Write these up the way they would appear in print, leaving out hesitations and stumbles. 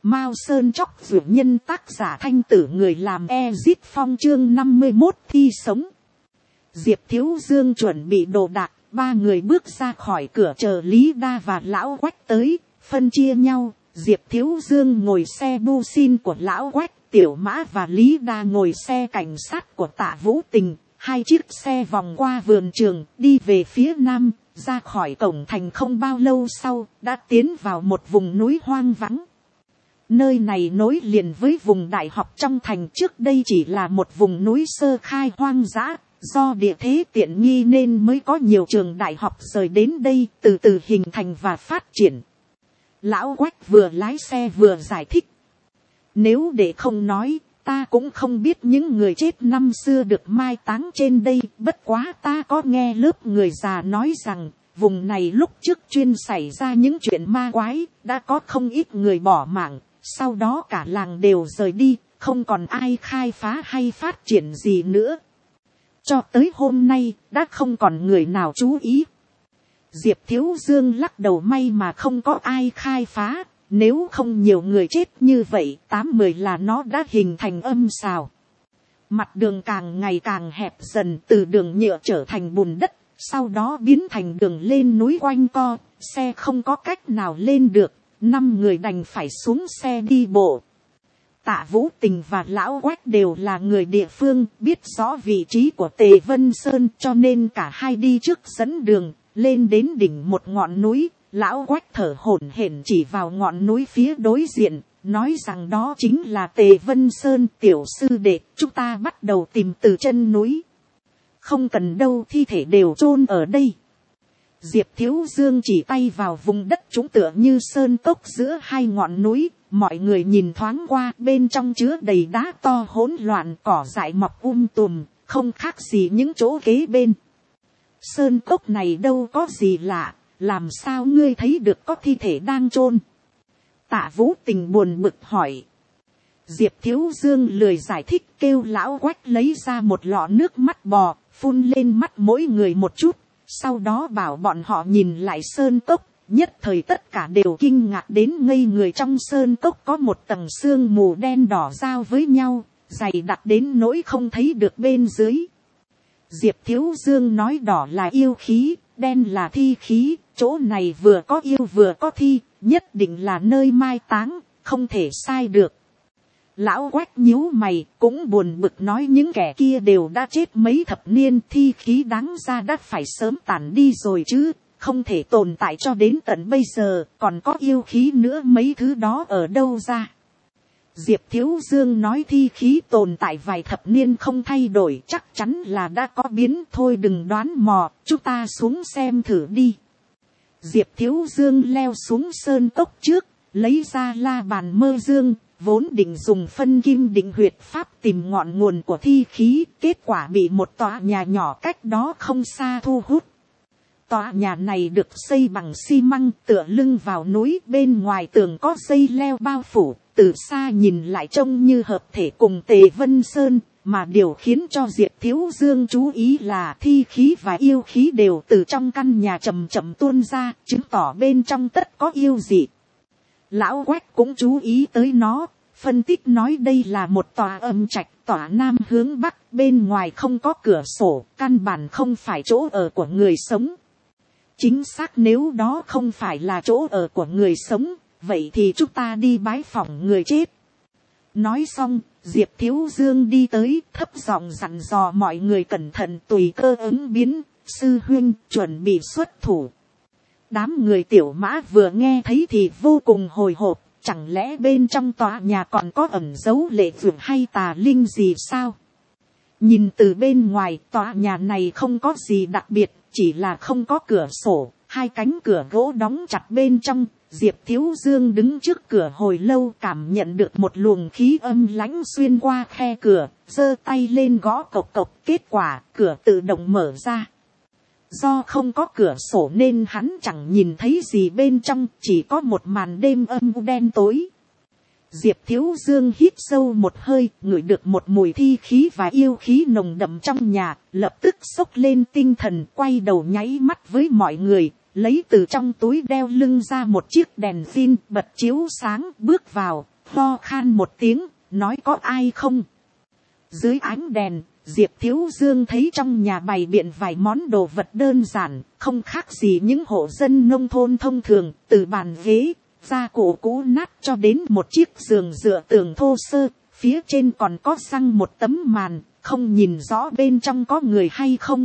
Mao Sơn Chóc Dược Nhân, tác giả Thanh Tử, người làm Ezit Phong, chương 51 thi sống. Diệp Thiếu Dương chuẩn bị đồ đạc, ba người bước ra khỏi cửa chờ Lý Đa và Lão Quách tới, phân chia nhau. Diệp Thiếu Dương ngồi xe bu xin của Lão Quách, Tiểu Mã và Lý Đa ngồi xe cảnh sát của Tạ Vũ Tình. Hai chiếc xe vòng qua vườn trường, đi về phía nam, ra khỏi cổng thành không bao lâu sau, đã tiến vào một vùng núi hoang vắng. Nơi này nối liền với vùng đại học trong thành, trước đây chỉ là một vùng núi sơ khai hoang dã, do địa thế tiện nghi nên mới có nhiều trường đại học rời đến đây, từ từ hình thành và phát triển. Lão Quách vừa lái xe vừa giải thích. Nếu để không nói, ta cũng không biết những người chết năm xưa được mai táng trên đây, bất quá ta có nghe lớp người già nói rằng, vùng này lúc trước chuyên xảy ra những chuyện ma quái, đã có không ít người bỏ mạng, sau đó cả làng đều rời đi, không còn ai khai phá hay phát triển gì nữa. Cho tới hôm nay, đã không còn người nào chú ý. Diệp Thiếu Dương lắc đầu, may mà không có ai khai phá. Nếu không nhiều người chết như vậy, 8-10 là nó đã hình thành âm xào. Mặt đường càng ngày càng hẹp dần, từ đường nhựa trở thành bùn đất, sau đó biến thành đường lên núi quanh co, xe không có cách nào lên được, 5 người đành phải xuống xe đi bộ. Tạ Vũ Tình và Lão Quách đều là người địa phương, biết rõ vị trí của Tề Vân Sơn, cho nên cả hai đi trước dẫn đường, lên đến đỉnh một ngọn núi. Lão Quách thở hổn hển chỉ vào ngọn núi phía đối diện, nói rằng đó chính là Tề Vân Sơn. Tiểu sư đệ, chúng ta bắt đầu tìm từ chân núi. Không cần đâu, thi thể đều chôn ở đây. Diệp Thiếu Dương chỉ tay vào vùng đất trũng tựa như sơn cốc giữa hai ngọn núi. Mọi người nhìn thoáng qua, bên trong chứa đầy đá to hỗn loạn, cỏ dại mọc tùm, không khác gì những chỗ kế bên. Sơn cốc này đâu có gì lạ. Làm sao ngươi thấy được có thi thể đang chôn? Tạ Vũ Tình buồn bực hỏi. Diệp Thiếu Dương lười giải thích, kêu Lão Quách lấy ra một lọ nước mắt bò, phun lên mắt mỗi người một chút. Sau đó bảo bọn họ nhìn lại sơn cốc, nhất thời tất cả đều kinh ngạc đến ngây người. Trong sơn cốc có một tầng sương mù đen đỏ giao với nhau, dày đặc đến nỗi không thấy được bên dưới. Diệp Thiếu Dương nói đỏ là yêu khí, đen là thi khí, chỗ này vừa có yêu vừa có thi, nhất định là nơi mai táng, không thể sai được. Lão Quách nhíu mày, cũng buồn bực nói những kẻ kia đều đã chết mấy thập niên, thi khí đáng ra đã phải sớm tản đi rồi chứ, không thể tồn tại cho đến tận bây giờ, còn có yêu khí nữa, mấy thứ đó ở đâu ra. Diệp Thiếu Dương nói thi khí tồn tại vài thập niên không thay đổi, chắc chắn là đã có biến, thôi đừng đoán mò, chúng ta xuống xem thử đi. Diệp Thiếu Dương leo xuống sơn cốc trước, lấy ra la bàn mơ dương, vốn định dùng phân kim định huyệt pháp tìm ngọn nguồn của thi khí, kết quả bị một tòa nhà nhỏ cách đó không xa thu hút. Tòa nhà này được xây bằng xi măng, tựa lưng vào núi, bên ngoài tường có dây leo bao phủ, từ xa nhìn lại trông như hợp thể cùng Tề Vân Sơn, mà điều khiến cho Diệp Thiếu Dương chú ý là thi khí và yêu khí đều từ trong căn nhà chậm chậm tuôn ra, chứng tỏ bên trong tất có yêu dị. Lão Quách cũng chú ý tới nó, phân tích nói đây là một tòa âm trạch, tòa nam hướng bắc, bên ngoài không có cửa sổ, căn bản không phải chỗ ở của người sống. Chính xác, nếu đó không phải là chỗ ở của người sống, vậy thì chúng ta đi bái phỏng người chết. Nói xong, Diệp Thiếu Dương đi tới, thấp giọng dặn dò mọi người cẩn thận, tùy cơ ứng biến. Sư huynh, chuẩn bị xuất thủ. Đám người Tiểu Mã vừa nghe thấy thì vô cùng hồi hộp, chẳng lẽ bên trong tòa nhà còn có ẩn giấu lệ vượt hay tà linh gì sao? Nhìn từ bên ngoài, tòa nhà này không có gì đặc biệt, chỉ là không có cửa sổ, hai cánh cửa gỗ đóng chặt bên trong. Diệp Thiếu Dương đứng trước cửa hồi lâu, cảm nhận được một luồng khí âm lãnh xuyên qua khe cửa, giơ tay lên gõ cộc cộc, kết quả cửa tự động mở ra. Do không có cửa sổ nên hắn chẳng nhìn thấy gì bên trong, chỉ có một màn đêm âm u đen tối. Diệp Thiếu Dương hít sâu một hơi, ngửi được một mùi thi khí và yêu khí nồng đậm trong nhà, lập tức xốc lên tinh thần, quay đầu nháy mắt với mọi người, lấy từ trong túi đeo lưng ra một chiếc đèn pin bật chiếu sáng, bước vào, ho khan một tiếng, nói có ai không. Dưới ánh đèn, Diệp Thiếu Dương thấy trong nhà bày biện vài món đồ vật đơn giản, không khác gì những hộ dân nông thôn thông thường, từ bàn ghế, gia cụ cũ nát cho đến một chiếc giường dựa tường thô sơ, phía trên còn có xăng một tấm màn, không nhìn rõ bên trong có người hay không.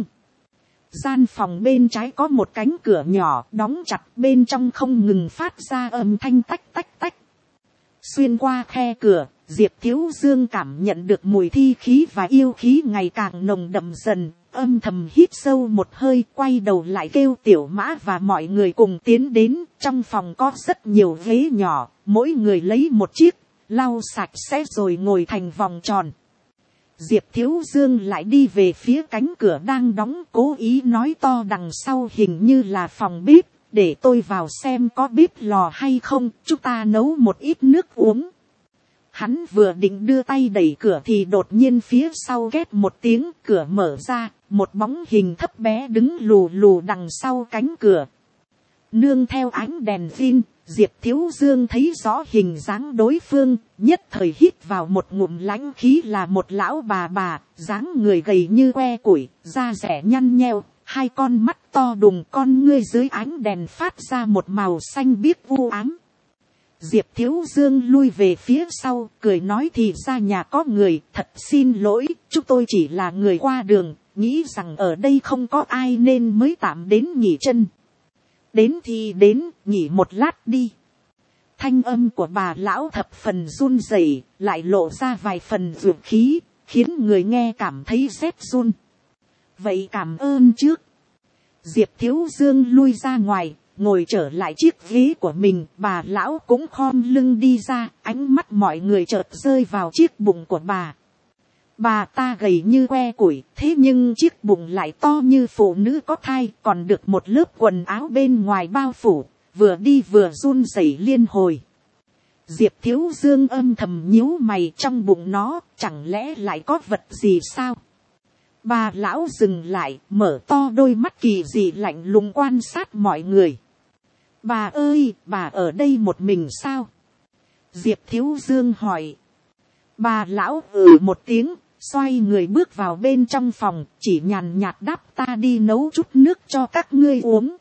Gian phòng bên trái có một cánh cửa nhỏ đóng chặt, bên trong không ngừng phát ra âm thanh tách tách tách. Xuyên qua khe cửa, Diệp Thiếu Dương cảm nhận được mùi thi khí và yêu khí ngày càng nồng đậm dần, âm thầm hít sâu một hơi, quay đầu lại kêu Tiểu Mã và mọi người cùng tiến đến. Trong phòng có rất nhiều ghế nhỏ, mỗi người lấy một chiếc, lau sạch sẽ rồi ngồi thành vòng tròn. Diệp Thiếu Dương lại đi về phía cánh cửa đang đóng, cố ý nói to đằng sau hình như là phòng bếp, để tôi vào xem có bếp lò hay không, chúng ta nấu một ít nước uống. Hắn vừa định đưa tay đẩy cửa thì đột nhiên phía sau két một tiếng, cửa mở ra, một bóng hình thấp bé đứng lù lù đằng sau cánh cửa. Nương theo ánh đèn pin, Diệp Thiếu Dương thấy rõ hình dáng đối phương, nhất thời hít vào một ngụm lãnh khí, là một lão bà, dáng người gầy như que củi, da dẻ nhăn nheo, hai con mắt to đùng, con ngươi dưới ánh đèn phát ra một màu xanh biếc u ám. Diệp Thiếu Dương lui về phía sau, cười nói thì ra nhà có người, thật xin lỗi, chúng tôi chỉ là người qua đường, nghĩ rằng ở đây không có ai nên mới tạm đến nghỉ chân. Đến thì đến, nghỉ một lát đi. Thanh âm của bà lão thập phần run rẩy, lại lộ ra vài phần dược khí, khiến người nghe cảm thấy rét run. Vậy cảm ơn trước. Diệp Thiếu Dương lui ra ngoài, ngồi trở lại chiếc ghế của mình, bà lão cũng khom lưng đi ra, ánh mắt mọi người chợt rơi vào chiếc bụng của bà. Bà ta gầy như que củi, thế nhưng chiếc bụng lại to như phụ nữ có thai, còn được một lớp quần áo bên ngoài bao phủ, vừa đi vừa run rẩy liên hồi. Diệp Thiếu Dương âm thầm nhíu mày, trong bụng nó, chẳng lẽ lại có vật gì sao? Bà lão dừng lại, mở to đôi mắt kỳ dị lạnh lùng quan sát mọi người. Bà ơi, bà ở đây một mình sao? Diệp Thiếu Dương hỏi. Bà lão một tiếng, xoay người bước vào bên trong phòng, chỉ nhàn nhạt đáp ta đi nấu chút nước cho các ngươi uống.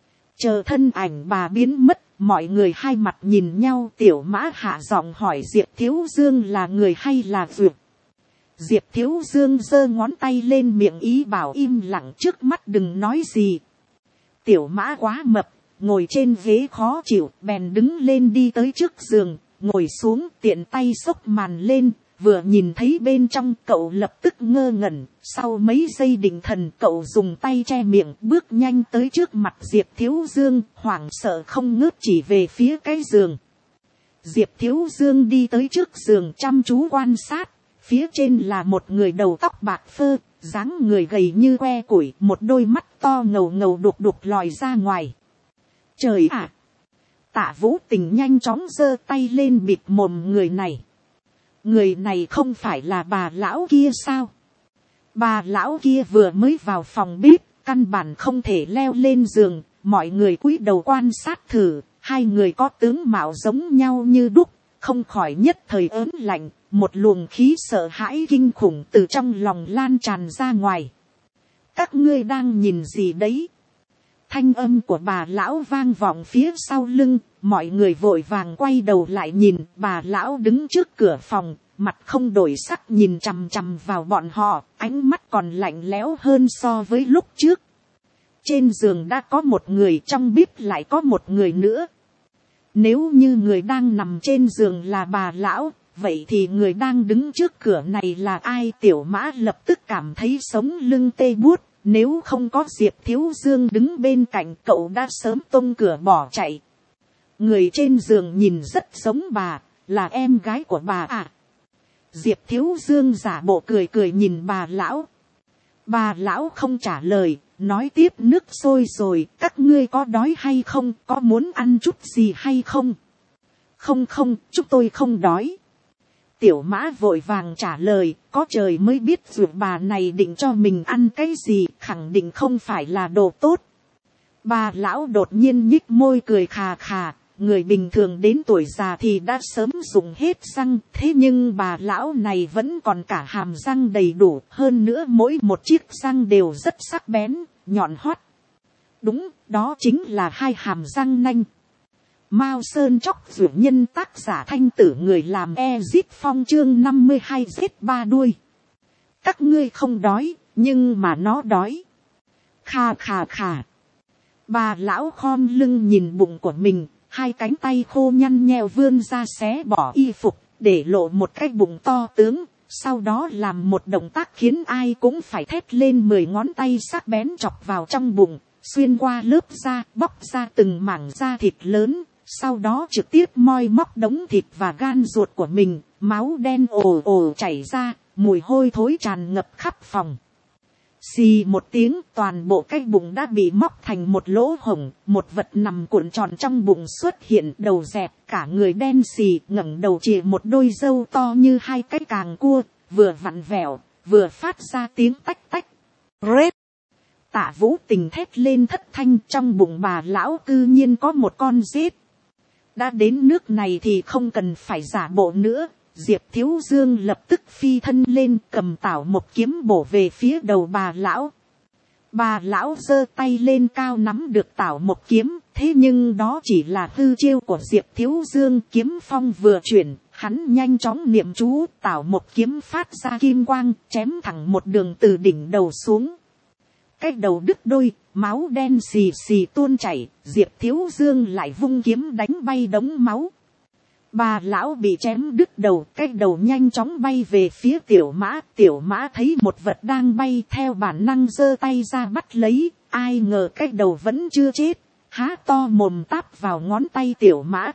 Chờ thân ảnh bà biến mất, mọi người hai mặt nhìn nhau, Tiểu Mã hạ giọng hỏi Diệp Thiếu Dương là người hay là vượt. Diệp Thiếu Dương giơ ngón tay lên miệng ý bảo im lặng, trước mắt đừng nói gì. Tiểu Mã quá mập, ngồi trên ghế khó chịu, bèn đứng lên đi tới trước giường, ngồi xuống, tiện tay xốc màn lên, vừa nhìn thấy bên trong cậu lập tức ngơ ngẩn, sau mấy giây định thần cậu dùng tay che miệng, bước nhanh tới trước mặt Diệp Thiếu Dương, hoảng sợ không ngớt chỉ về phía cái giường. Diệp Thiếu Dương đi tới trước giường chăm chú quan sát, phía trên là một người đầu tóc bạc phơ, dáng người gầy như que củi, một đôi mắt to ngầu ngầu đục đục lòi ra ngoài. Trời ạ! Tạ Vũ Tình nhanh chóng giơ tay lên bịt mồm người này. Người này không phải là bà lão kia sao? Bà lão kia vừa mới vào phòng bếp, căn bản không thể leo lên giường, mọi người cúi đầu quan sát thử, hai người có tướng mạo giống nhau như đúc, không khỏi nhất thời ớn lạnh, một luồng khí sợ hãi kinh khủng từ trong lòng lan tràn ra ngoài. Các ngươi đang nhìn gì đấy? Thanh âm của bà lão vang vọng phía sau lưng, mọi người vội vàng quay đầu lại nhìn, bà lão đứng trước cửa phòng, mặt không đổi sắc nhìn chằm chằm vào bọn họ, ánh mắt còn lạnh lẽo hơn so với lúc trước. Trên giường đã có một người, trong bếp lại có một người nữa. Nếu như người đang nằm trên giường là bà lão, vậy thì người đang đứng trước cửa này là ai? Tiểu Mã lập tức cảm thấy sống lưng tê buốt. Nếu không có Diệp Thiếu Dương đứng bên cạnh, cậu đã sớm tung cửa bỏ chạy. Người trên giường nhìn rất giống bà, là em gái của bà à? Diệp Thiếu Dương giả bộ cười cười nhìn bà lão. Bà lão không trả lời, nói tiếp nước sôi rồi, các ngươi có đói hay không, có muốn ăn chút gì hay không? Không, chúng tôi không đói. Tiểu Mã vội vàng trả lời, có trời mới biết dù bà này định cho mình ăn cái gì, khẳng định không phải là đồ tốt. Bà lão đột nhiên nhích môi cười khà khà, người bình thường đến tuổi già thì đã sớm dùng hết răng, thế nhưng bà lão này vẫn còn cả hàm răng đầy đủ, hơn nữa mỗi một chiếc răng đều rất sắc bén, nhọn hoắt. Đúng, đó chính là hai hàm răng nanh. Mao Sơn Chóc Dụ Nhân, tác giả Thanh Tử, người làm Ezit Phong, chương 52, giết ba đuôi. Các ngươi không đói, nhưng mà nó đói. Khà khà khà. Bà lão khom lưng nhìn bụng của mình, hai cánh tay khô nhăn nheo vươn ra xé bỏ y phục, để lộ một cái bụng to tướng, sau đó làm một động tác khiến ai cũng phải thét lên, 10 ngón tay sắc bén chọc vào trong bụng, xuyên qua lớp da, bóc ra từng mảng da thịt lớn, sau đó trực tiếp moi móc đống thịt và gan ruột của mình, máu đen ồ ồ chảy ra, mùi hôi thối tràn ngập khắp phòng. Xì một tiếng, toàn bộ cái bụng đã bị móc thành một lỗ hổng, một vật nằm cuộn tròn trong bụng xuất hiện, đầu dẹp, cả người đen xì, ngẩng đầu chìa một đôi râu to như hai cái càng cua, vừa vặn vẹo, vừa phát ra tiếng tách tách. Rết! Tạ Vũ Tình thét lên thất thanh, trong bụng bà lão cư nhiên có một con rết. Đã đến nước này thì không cần phải giả bộ nữa. Diệp Thiếu Dương lập tức phi thân lên, cầm tảo một kiếm bổ về phía đầu bà lão. Bà lão giơ tay lên cao nắm được tảo một kiếm, thế nhưng đó chỉ là hư chiêu của Diệp Thiếu Dương. Kiếm phong vừa chuyển, hắn nhanh chóng niệm chú, tảo một kiếm phát ra kim quang, chém thẳng một đường từ đỉnh đầu xuống. Cái đầu đứt đôi, máu đen xì xì tuôn chảy, Diệp Thiếu Dương lại vung kiếm đánh bay đống máu. Bà lão bị chém đứt đầu, cái đầu nhanh chóng bay về phía Tiểu Mã thấy một vật đang bay, theo bản năng giơ tay ra bắt lấy, ai ngờ cái đầu vẫn chưa chết, há to mồm táp vào ngón tay Tiểu Mã.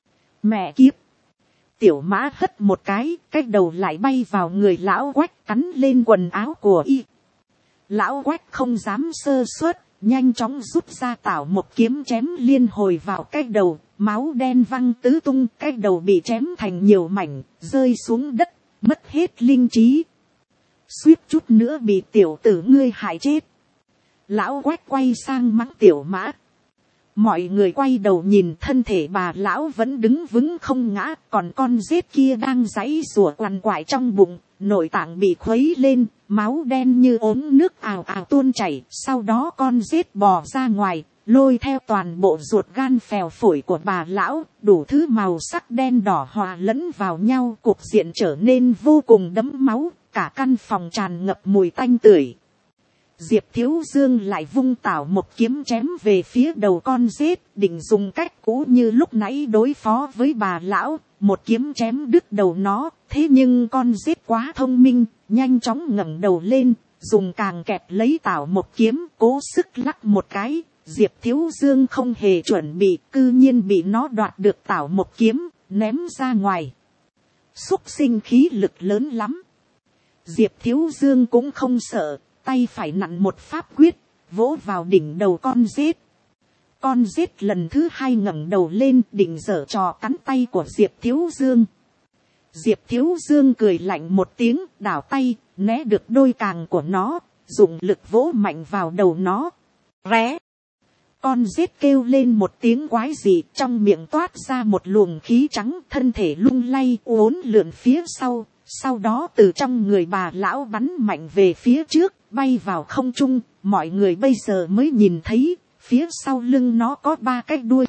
Mẹ kiếp! Tiểu Mã hất một cái đầu lại bay vào người lão Quách, cắn lên quần áo của y. Lão Quách không dám sơ suất, nhanh chóng rút ra tảo một kiếm chém liên hồi vào cái đầu, máu đen văng tứ tung, cái đầu bị chém thành nhiều mảnh, rơi xuống đất, mất hết linh trí. Suýt chút nữa bị tiểu tử ngươi hại chết. Lão Quách quay sang mắng Tiểu Mã. Mọi người quay đầu nhìn, thân thể bà lão vẫn đứng vững không ngã, còn con rết kia đang giãy giụa quằn quại trong bụng, nội tạng bị khuấy lên, máu đen như ống nước ào ào tuôn chảy, sau đó con rết bò ra ngoài, lôi theo toàn bộ ruột gan phèo phổi của bà lão, đủ thứ màu sắc đen đỏ hòa lẫn vào nhau, cục diện trở nên vô cùng đẫm máu, cả căn phòng tràn ngập mùi tanh tưởi. Diệp Thiếu Dương lại vung tảo một kiếm chém về phía đầu con rết, định dùng cách cũ như lúc nãy đối phó với bà lão, một kiếm chém đứt đầu nó, thế nhưng con rết quá thông minh, nhanh chóng ngẩng đầu lên, dùng càng kẹp lấy tảo một kiếm, cố sức lắc một cái. Diệp Thiếu Dương không hề chuẩn bị, cư nhiên bị nó đoạt được tảo một kiếm, ném ra ngoài. Xúc sinh khí lực lớn lắm. Diệp Thiếu Dương cũng không sợ, tay phải nặn một pháp quyết, vỗ vào đỉnh đầu con rết. Con rết lần thứ hai ngẩng đầu lên, định giở trò cắn tay của Diệp Thiếu Dương. Diệp Thiếu Dương cười lạnh một tiếng, đảo tay, né được đôi càng của nó, dùng lực vỗ mạnh vào đầu nó. Ré! Con rết kêu lên một tiếng quái dị, trong miệng toát ra một luồng khí trắng, thân thể lung lay uốn lượn phía sau, sau đó từ trong người bà lão bắn mạnh về phía trước, bay vào không trung. Mọi người bây giờ mới nhìn thấy, phía sau lưng nó có 3 cái đuôi.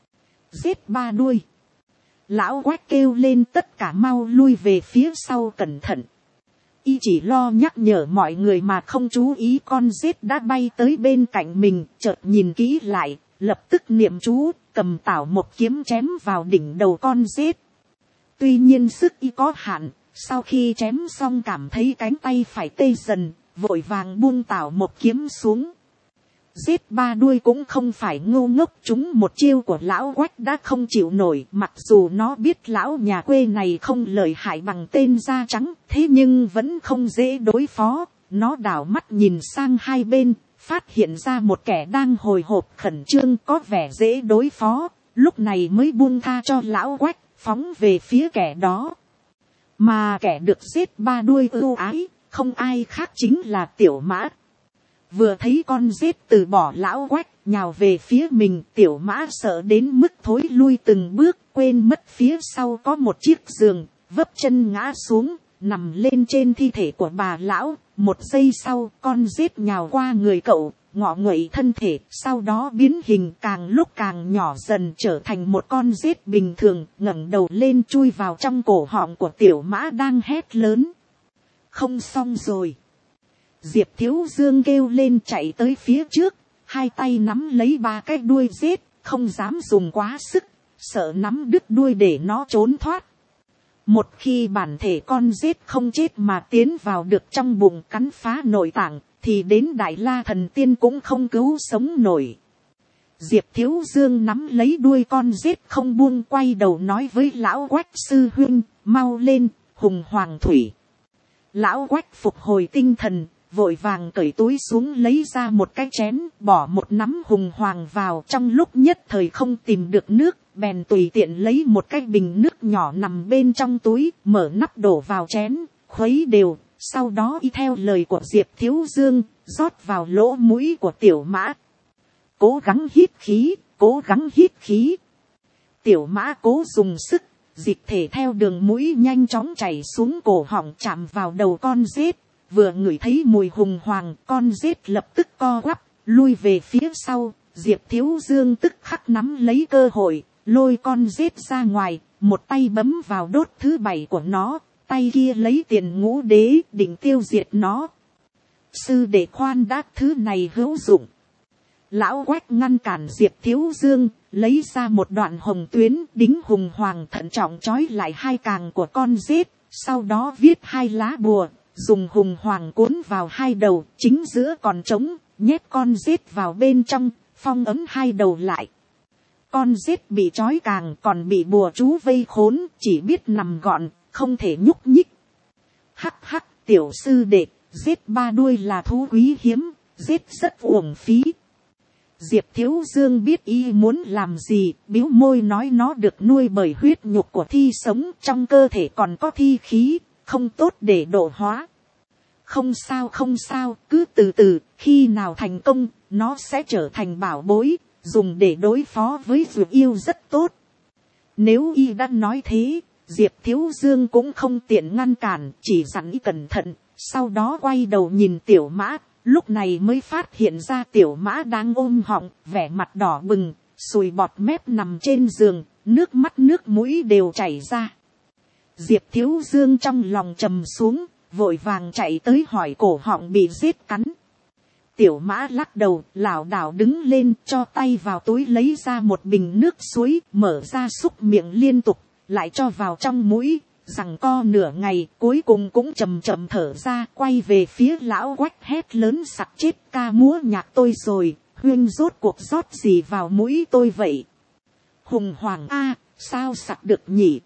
Rết 3 đuôi. Lão Quách kêu lên tất cả mau lui về phía sau cẩn thận. Y chỉ lo nhắc nhở mọi người mà không chú ý con rết đã bay tới bên cạnh mình, chợt nhìn kỹ lại, lập tức niệm chú, cầm tảo một kiếm chém vào đỉnh đầu con rết. Tuy nhiên sức y có hạn, sau khi chém xong cảm thấy cánh tay phải tê dần, vội vàng buông tảo một kiếm xuống. Rết 3 đuôi cũng không phải ngu ngốc, chúng một chiêu của lão Quách đã không chịu nổi, mặc dù nó biết lão nhà quê này không lợi hại bằng tên da trắng, thế nhưng vẫn không dễ đối phó. Nó đảo mắt nhìn sang hai bên, phát hiện ra một kẻ đang hồi hộp khẩn trương có vẻ dễ đối phó, lúc này mới buông tha cho lão Quách, phóng về phía kẻ đó. Mà kẻ được rết 3 đuôi ưu ái, không ai khác chính là Tiểu Mã. vừa thấy con rết từ bỏ lão Quách nhào về phía mình, tiểu mã sợ đến mức thối lui từng bước, quên mất phía sau có một chiếc giường, vấp chân ngã xuống, nằm lên trên thi thể của bà lão. Một giây sau, con rết nhào qua người cậu, ngọ nguậy thân thể, sau đó biến hình càng lúc càng nhỏ dần trở thành một con rết bình thường, ngẩng đầu lên chui vào trong cổ họng của tiểu mã đang hét lớn. Không xong rồi. Diệp Thiếu Dương kêu lên chạy tới phía trước, hai tay nắm lấy ba cái đuôi rết, không dám dùng quá sức, sợ nắm đứt đuôi để nó trốn thoát. Một khi bản thể con rết không chết mà tiến vào được trong bụng cắn phá nội tạng, thì đến Đại La Thần Tiên cũng không cứu sống nổi. Diệp Thiếu Dương nắm lấy đuôi con rết không buông, quay đầu nói với lão Quách sư huynh, mau lên, hùng hoàng thủy. Lão Quách phục hồi tinh thần, vội vàng cởi túi xuống lấy ra một cái chén, bỏ một nắm hùng hoàng vào, trong lúc nhất thời không tìm được nước, bèn tùy tiện lấy một cái bình nước nhỏ nằm bên trong túi, mở nắp đổ vào chén, khuấy đều, sau đó y theo lời của Diệp Thiếu Dương, rót vào lỗ mũi của tiểu mã. Cố gắng hít khí, cố gắng hít khí. Tiểu mã cố dùng sức, dịch thể theo đường mũi nhanh chóng chảy xuống cổ họng chạm vào đầu con rết. Vừa ngửi thấy mùi hùng hoàng, con rết lập tức co quắp, lui về phía sau. Diệp Thiếu Dương tức khắc nắm lấy cơ hội, lôi con rết ra ngoài, một tay bấm vào đốt thứ 7 của nó, tay kia lấy tiền ngũ đế định tiêu diệt nó. Sư đệ khoan đã, thứ này hữu dụng. Lão Quách ngăn cản Diệp Thiếu Dương, lấy ra một đoạn hồng tuyến đính hùng hoàng thận trọng trói lại hai càng của con rết, sau đó viết 2 lá bùa, dùng hùng hoàng cuốn vào 2 đầu, chính giữa còn trống, nhét con rết vào bên trong, phong ấn 2 đầu lại. Con rết bị trói càng còn bị bùa chú vây khốn, chỉ biết nằm gọn, không thể nhúc nhích. Hắc hắc, tiểu sư đệ, giết 3 đuôi là thú quý hiếm, giết rất uổng phí. Diệp Thiếu Dương biết y muốn làm gì, bĩu môi nói nó được nuôi bởi huyết nhục của thi sống, trong cơ thể còn có thi khí, không tốt để độ hóa. Không sao không sao, cứ từ từ, khi nào thành công, nó sẽ trở thành bảo bối, dùng để đối phó với dược yêu rất tốt. Nếu y đã nói thế, Diệp Thiếu Dương cũng không tiện ngăn cản, chỉ dặn y cẩn thận, sau đó quay đầu nhìn tiểu mã, lúc này mới phát hiện ra tiểu mã đang ôm họng, vẻ mặt đỏ bừng, sùi bọt mép nằm trên giường, nước mắt nước mũi đều chảy ra. Diệp Thiếu Dương trong lòng trầm xuống, vội vàng chạy tới hỏi cổ họng bị giết cắn. Tiểu mã lắc đầu, lảo đảo đứng lên, cho tay vào túi lấy ra một bình nước suối, mở ra xúc miệng liên tục, lại cho vào trong mũi, giằng co nửa ngày, cuối cùng cũng chậm chậm thở ra, quay về phía lão Quách hét lớn, sặc chết ca múa nhạc tôi rồi, huyên rốt cuộc rót gì vào mũi tôi vậy? Hùng hoàng a, sao sặc được nhỉ?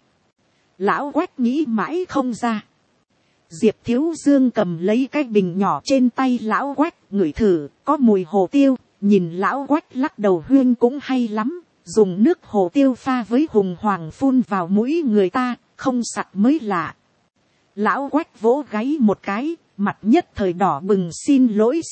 Lão Quách nghĩ mãi không ra. Diệp Thiếu Dương cầm lấy cái bình nhỏ trên tay lão Quách, ngửi thử, có mùi hồ tiêu, nhìn lão Quách lắc đầu, huyên cũng hay lắm, dùng nước hồ tiêu pha với hùng hoàng phun vào mũi người ta, không sặc mới lạ. Lão Quách vỗ gáy một cái, mặt nhất thời đỏ bừng, xin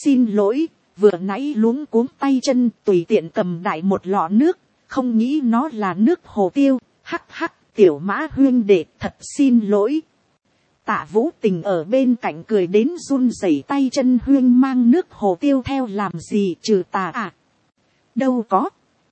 lỗi, vừa nãy luống cuống tay chân, tùy tiện cầm đại một lọ nước, không nghĩ nó là nước hồ tiêu, hắc hắc, tiểu mã huyên đệ, thật xin lỗi. Tạ Vũ Tình ở bên cạnh cười đến run rẩy tay chân, huyên mang nước hồ tiêu theo làm gì, trừ tà à? Đâu có.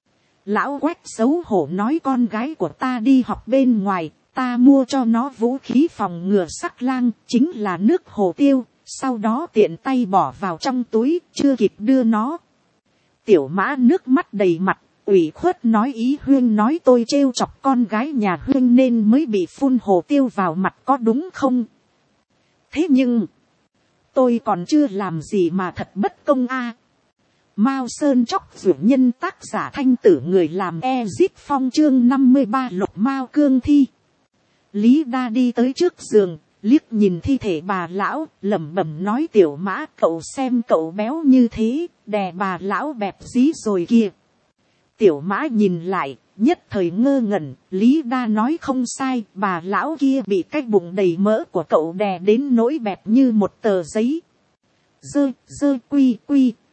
Lão Quách xấu hổ nói, con gái của ta đi học bên ngoài, ta mua cho nó vũ khí phòng ngừa sắc lang, chính là nước hồ tiêu, sau đó tiện tay bỏ vào trong túi, chưa kịp đưa nó. Tiểu mã nước mắt đầy mặt, ủy khuất nói, ý huyên nói tôi trêu chọc con gái nhà huyên nên mới bị phun hồ tiêu vào mặt, có đúng không? Thế nhưng, tôi còn chưa làm gì mà thật bất công a. Mao Sơn Chóc Dược Nhân, tác giả Thanh Tử, người làm Ezit Phong, chương 53 Lục Mao Cương Thi. Lý Đa đi tới trước giường, liếc nhìn thi thể bà lão, lẩm bẩm nói, tiểu mã, cậu xem cậu béo như thế, đè bà lão bẹp dí rồi kìa. Tiểu mã nhìn lại, nhất thời ngơ ngẩn, Lý Đa nói không sai, bà lão kia bị cái bụng đầy mỡ của cậu đè đến nỗi bẹp như một tờ giấy. Quy,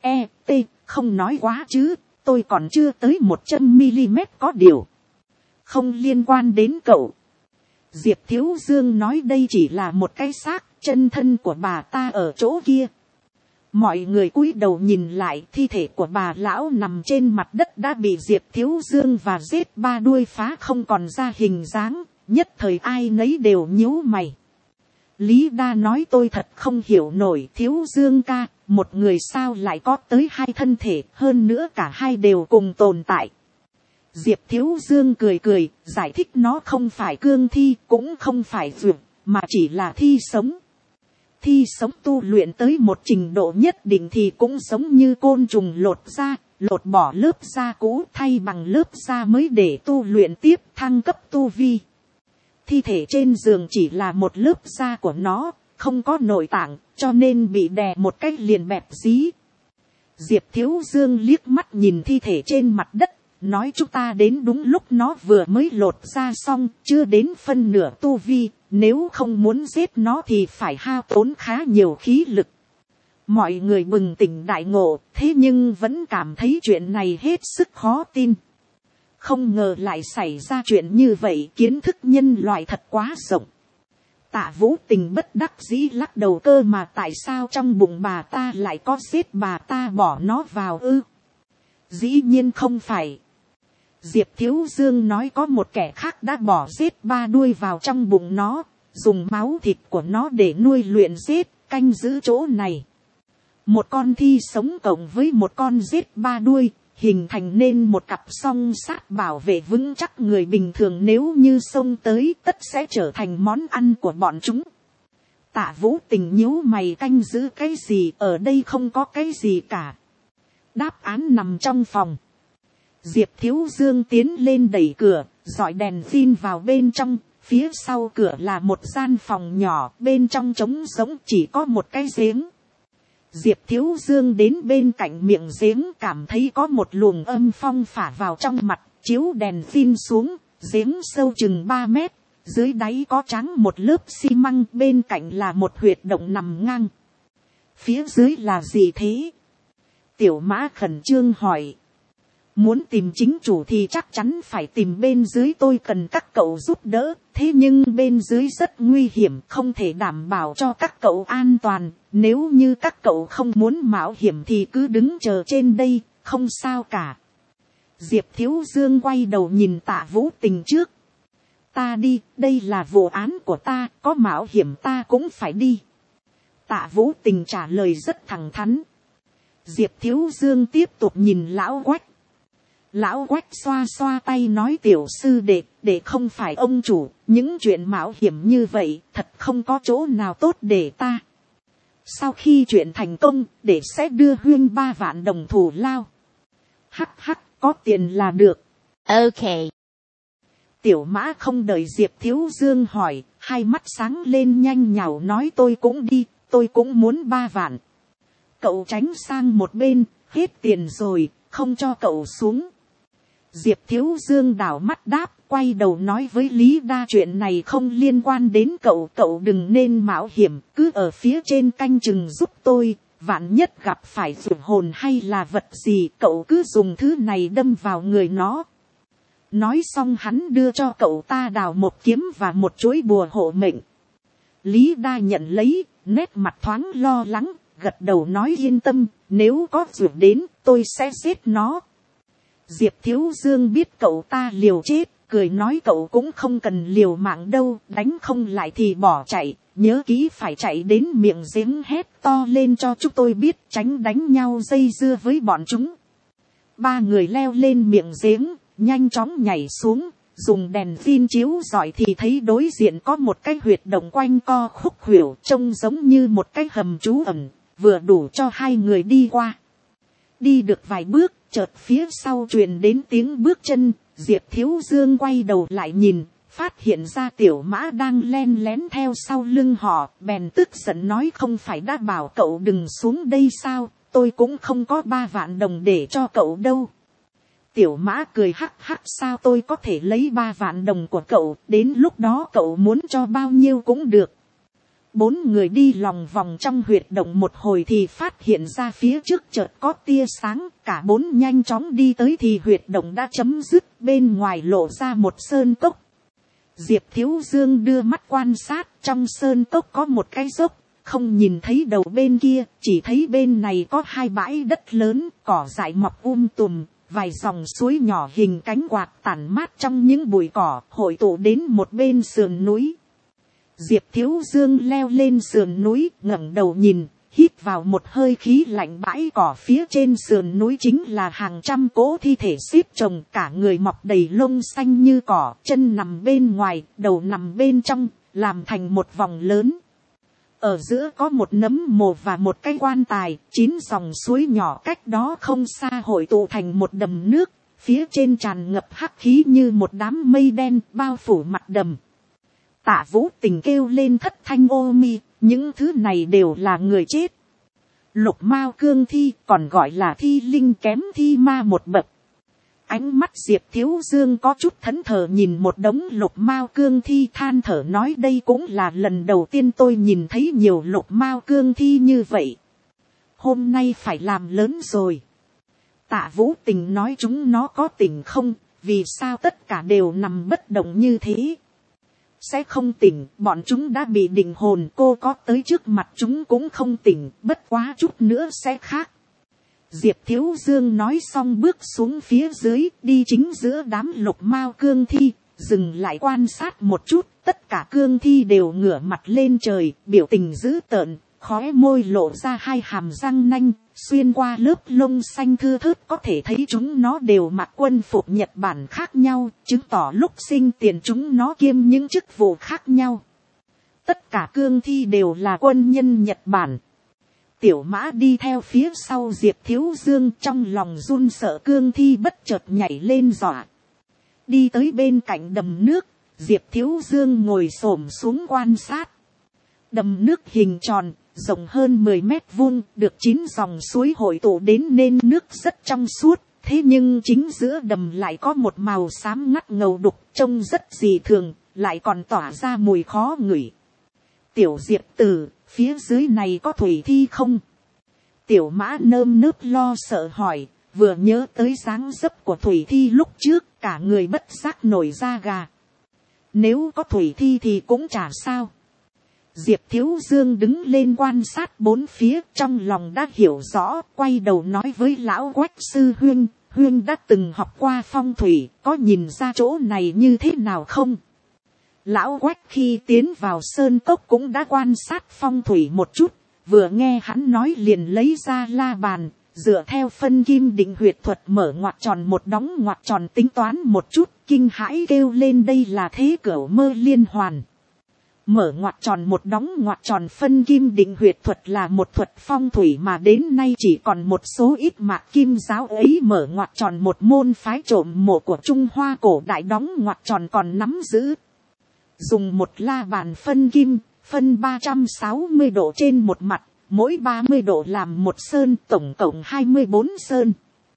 không nói quá chứ, tôi còn chưa tới 100 mm có điều. Không liên quan đến cậu. Diệp Thiếu Dương nói đây chỉ là một cái xác, chân thân của bà ta ở chỗ kia. Mọi người cúi đầu nhìn lại, thi thể của bà lão nằm trên mặt đất đã bị Diệp Thiếu Dương và giết ba đuôi phá không còn ra hình dáng, nhất thời ai nấy đều nhíu mày. Lý Đa nói tôi thật không hiểu nổi, Thiếu Dương ca, một người sao lại có tới hai thân thể, hơn nữa cả hai đều cùng tồn tại. Diệp Thiếu Dương cười cười, giải thích nó không phải cương thi, cũng không phải dược, mà chỉ là thi sống. Thi sống tu luyện tới một trình độ nhất định thì cũng giống như côn trùng lột da, lột bỏ lớp da cũ thay bằng lớp da mới để tu luyện tiếp, thăng cấp tu vi. Thi thể trên giường chỉ là một lớp da của nó, không có nội tạng, cho nên bị đè một cách liền bẹp dí. Diệp Thiếu Dương liếc mắt nhìn thi thể trên mặt đất, nói chúng ta đến đúng lúc nó vừa mới lột da xong, chưa đến phân nửa tu vi, nếu không muốn giết nó thì phải hao tốn khá nhiều khí lực. Mọi người bừng tỉnh đại ngộ, thế nhưng vẫn cảm thấy chuyện này hết sức khó tin. Không ngờ lại xảy ra chuyện như vậy, kiến thức nhân loại thật quá rộng. Tạ Vũ Tình bất đắc dĩ lắc đầu, cơ mà tại sao trong bụng bà ta lại có giết bà ta bỏ nó vào ư? Dĩ nhiên không phải. Diệp Thiếu Dương nói có một kẻ khác đã bỏ giết ba đuôi vào trong bụng nó, dùng máu thịt của nó để nuôi luyện giết, canh giữ chỗ này. Một con thi sống cộng với một con giết ba đuôi, hình thành nên một cặp song sát bảo vệ vững chắc người bình thường, nếu như xông tới tất sẽ trở thành món ăn của bọn chúng. Tạ Vũ Tình nhíu mày, canh giữ cái gì, ở đây không có cái gì cả. Đáp án nằm trong phòng. Diệp Thiếu Dương tiến lên đẩy cửa, dọi đèn pin vào bên trong, phía sau cửa là một gian phòng nhỏ, bên trong trống rỗng chỉ có một cái giếng. Diệp Thiếu Dương đến bên cạnh miệng giếng, cảm thấy có một luồng âm phong phả vào trong mặt, chiếu đèn pin xuống, giếng sâu chừng 3 mét, dưới đáy có trắng một lớp xi măng, bên cạnh là một huyệt động nằm ngang. Phía dưới là gì thế? Tiểu Mã khẩn trương hỏi. Muốn tìm chính chủ thì chắc chắn phải tìm bên dưới, tôi cần các cậu giúp đỡ, thế nhưng bên dưới rất nguy hiểm, không thể đảm bảo cho các cậu an toàn, nếu như các cậu không muốn mạo hiểm thì cứ đứng chờ trên đây, không sao cả. Diệp Thiếu Dương quay đầu nhìn Tạ Vũ Tình trước. Ta đi, đây là vụ án của ta, có mạo hiểm ta cũng phải đi. Tạ Vũ Tình trả lời rất thẳng thắn. Diệp Thiếu Dương tiếp tục nhìn Lão Quách. Lão Quách xoa xoa tay nói, tiểu sư đệ không phải ông chủ, những chuyện mạo hiểm như vậy thật không có chỗ nào tốt để ta. Sau khi chuyện thành công, để sẽ đưa Huyên 3 vạn đồng thù lao. Hắc, có tiền là được. Ok. Tiểu Mã không đợi Diệp Thiếu Dương hỏi, hai mắt sáng lên nhanh nhảu nói, tôi cũng đi, tôi cũng muốn 3 vạn. Cậu tránh sang một bên, hết tiền rồi, không cho cậu xuống. Diệp Thiếu Dương đảo mắt đáp, quay đầu nói với Lý Đa, chuyện này không liên quan đến cậu, cậu đừng nên mạo hiểm, cứ ở phía trên canh chừng giúp tôi, vạn nhất gặp phải dụ hồn hay là vật gì, cậu cứ dùng thứ này đâm vào người nó. Nói xong hắn đưa cho cậu ta đào một kiếm và một chuỗi bùa hộ mệnh. Lý Đa nhận lấy, nét mặt thoáng lo lắng, gật đầu nói yên tâm, nếu có dụ đến tôi sẽ giết nó. Diệp Thiếu Dương biết cậu ta liều chết, cười nói cậu cũng không cần liều mạng đâu, đánh không lại thì bỏ chạy, nhớ kỹ phải chạy đến miệng giếng hét to lên cho chúng tôi biết, tránh đánh nhau dây dưa với bọn chúng. 3 người leo lên miệng giếng, nhanh chóng nhảy xuống, dùng đèn pin chiếu rọi thì thấy đối diện có một cái huyệt động quanh co khúc khuỷu, trông giống như một cái hầm trú ẩn, vừa đủ cho 2 người đi qua. Đi được vài bước, chợt phía sau truyền đến tiếng bước chân, Diệp Thiếu Dương quay đầu lại nhìn, phát hiện ra Tiểu Mã đang len lén theo sau lưng họ, bèn tức giận nói, không phải đã bảo cậu đừng xuống đây sao, tôi cũng không có 3 vạn đồng để cho cậu đâu. Tiểu Mã cười hắc, sao tôi có thể lấy 3 vạn đồng của cậu, đến lúc đó cậu muốn cho bao nhiêu cũng được. Bốn người đi lòng vòng trong huyệt động một hồi thì phát hiện ra phía trước chợt có tia sáng, cả bốn nhanh chóng đi tới thì huyệt động đã chấm dứt, bên ngoài lộ ra một sơn cốc. Diệp Thiếu Dương đưa mắt quan sát, trong sơn cốc có một cái dốc, không nhìn thấy đầu bên kia, chỉ thấy bên này có hai bãi đất lớn, cỏ dại mọc tùm, vài dòng suối nhỏ hình cánh quạt tản mát trong những bụi cỏ, hội tụ đến một bên sườn núi. Diệp Thiếu Dương leo lên sườn núi, ngẩng đầu nhìn, hít vào một hơi khí lạnh. Bãi cỏ phía trên sườn núi chính là hàng trăm cỗ thi thể xếp chồng, cả người mọc đầy lông xanh như cỏ, chân nằm bên ngoài, đầu nằm bên trong, làm thành một vòng lớn. Ở giữa có một nấm mồ và một cái quan tài, 9 dòng suối nhỏ cách đó không xa hội tụ thành một đầm nước, phía trên tràn ngập hắc khí như một đám mây đen bao phủ mặt đầm. Tạ Vũ Tình kêu lên thất thanh ô mi, những thứ này đều là người chết. Lục mao cương thi, còn gọi là thi linh kém thi ma một bậc. Ánh mắt Diệp Thiếu Dương có chút thẫn thờ nhìn một đống lục mao cương thi, than thở nói đây cũng là lần đầu tiên tôi nhìn thấy nhiều lục mao cương thi như vậy. Hôm nay phải làm lớn rồi. Tạ Vũ Tình nói chúng nó có tỉnh không, vì sao tất cả đều nằm bất động như thế. Sẽ không tỉnh, bọn chúng đã bị định hồn, cô có tới trước mặt chúng cũng không tỉnh, bất quá chút nữa sẽ khác. Diệp Thiếu Dương nói xong bước xuống phía dưới, đi chính giữa đám lục mao cương thi, dừng lại quan sát một chút, tất cả cương thi đều ngửa mặt lên trời, biểu tình dữ tợn, khóe môi lộ ra hai hàm răng nanh, xuyên qua lớp lông xanh thưa thớt có thể thấy chúng nó đều mặc quân phục Nhật Bản khác nhau, chứng tỏ lúc sinh tiền chúng nó kiêm những chức vụ khác nhau. Tất cả cương thi đều là quân nhân Nhật Bản. Tiểu Mã đi theo phía sau Diệp Thiếu Dương, trong lòng run sợ cương thi bất chợt nhảy lên dọa. Đi tới bên cạnh đầm nước, Diệp Thiếu Dương ngồi xổm xuống quan sát. Đầm nước hình tròn, rộng hơn 10 mét vuông, được 9 dòng suối hội tụ đến nên nước rất trong suốt. Thế nhưng chính giữa đầm lại có một màu xám ngắt ngầu đục, trông rất dị thường, lại còn tỏa ra mùi khó ngửi. Tiểu Diệp Tử, phía dưới này có thủy thi không? Tiểu Mã nơm nớp lo sợ hỏi, vừa nhớ tới dáng dấp của thủy thi lúc trước, cả người bất giác nổi da gà. Nếu có thủy thi thì cũng chả sao. Diệp Thiếu Dương đứng lên quan sát bốn phía, trong lòng đã hiểu rõ, quay đầu nói với lão Quách sư huynh, huynh đã từng học qua phong thủy, có nhìn ra chỗ này như thế nào không? Lão Quách khi tiến vào sơn cốc cũng đã quan sát phong thủy một chút, vừa nghe hắn nói liền lấy ra la bàn, dựa theo phân kim định huyệt thuật mở ngoặc tròn một đóng ngoặc tròn tính toán một chút, kinh hãi kêu lên đây là thế cửu mơ liên hoàn. Mở ngoặc tròn một đóng ngoặc tròn phân kim định huyệt thuật là một thuật phong thủy mà đến nay chỉ còn một số ít mạc kim giáo ấy mở ngoặc tròn một môn phái trộm mộ của Trung Hoa cổ đại đóng ngoặc tròn còn nắm giữ. Dùng một la bàn phân kim, phân 360 độ trên một mặt, mỗi 30 độ làm một sơn, tổng cộng 24 sơn.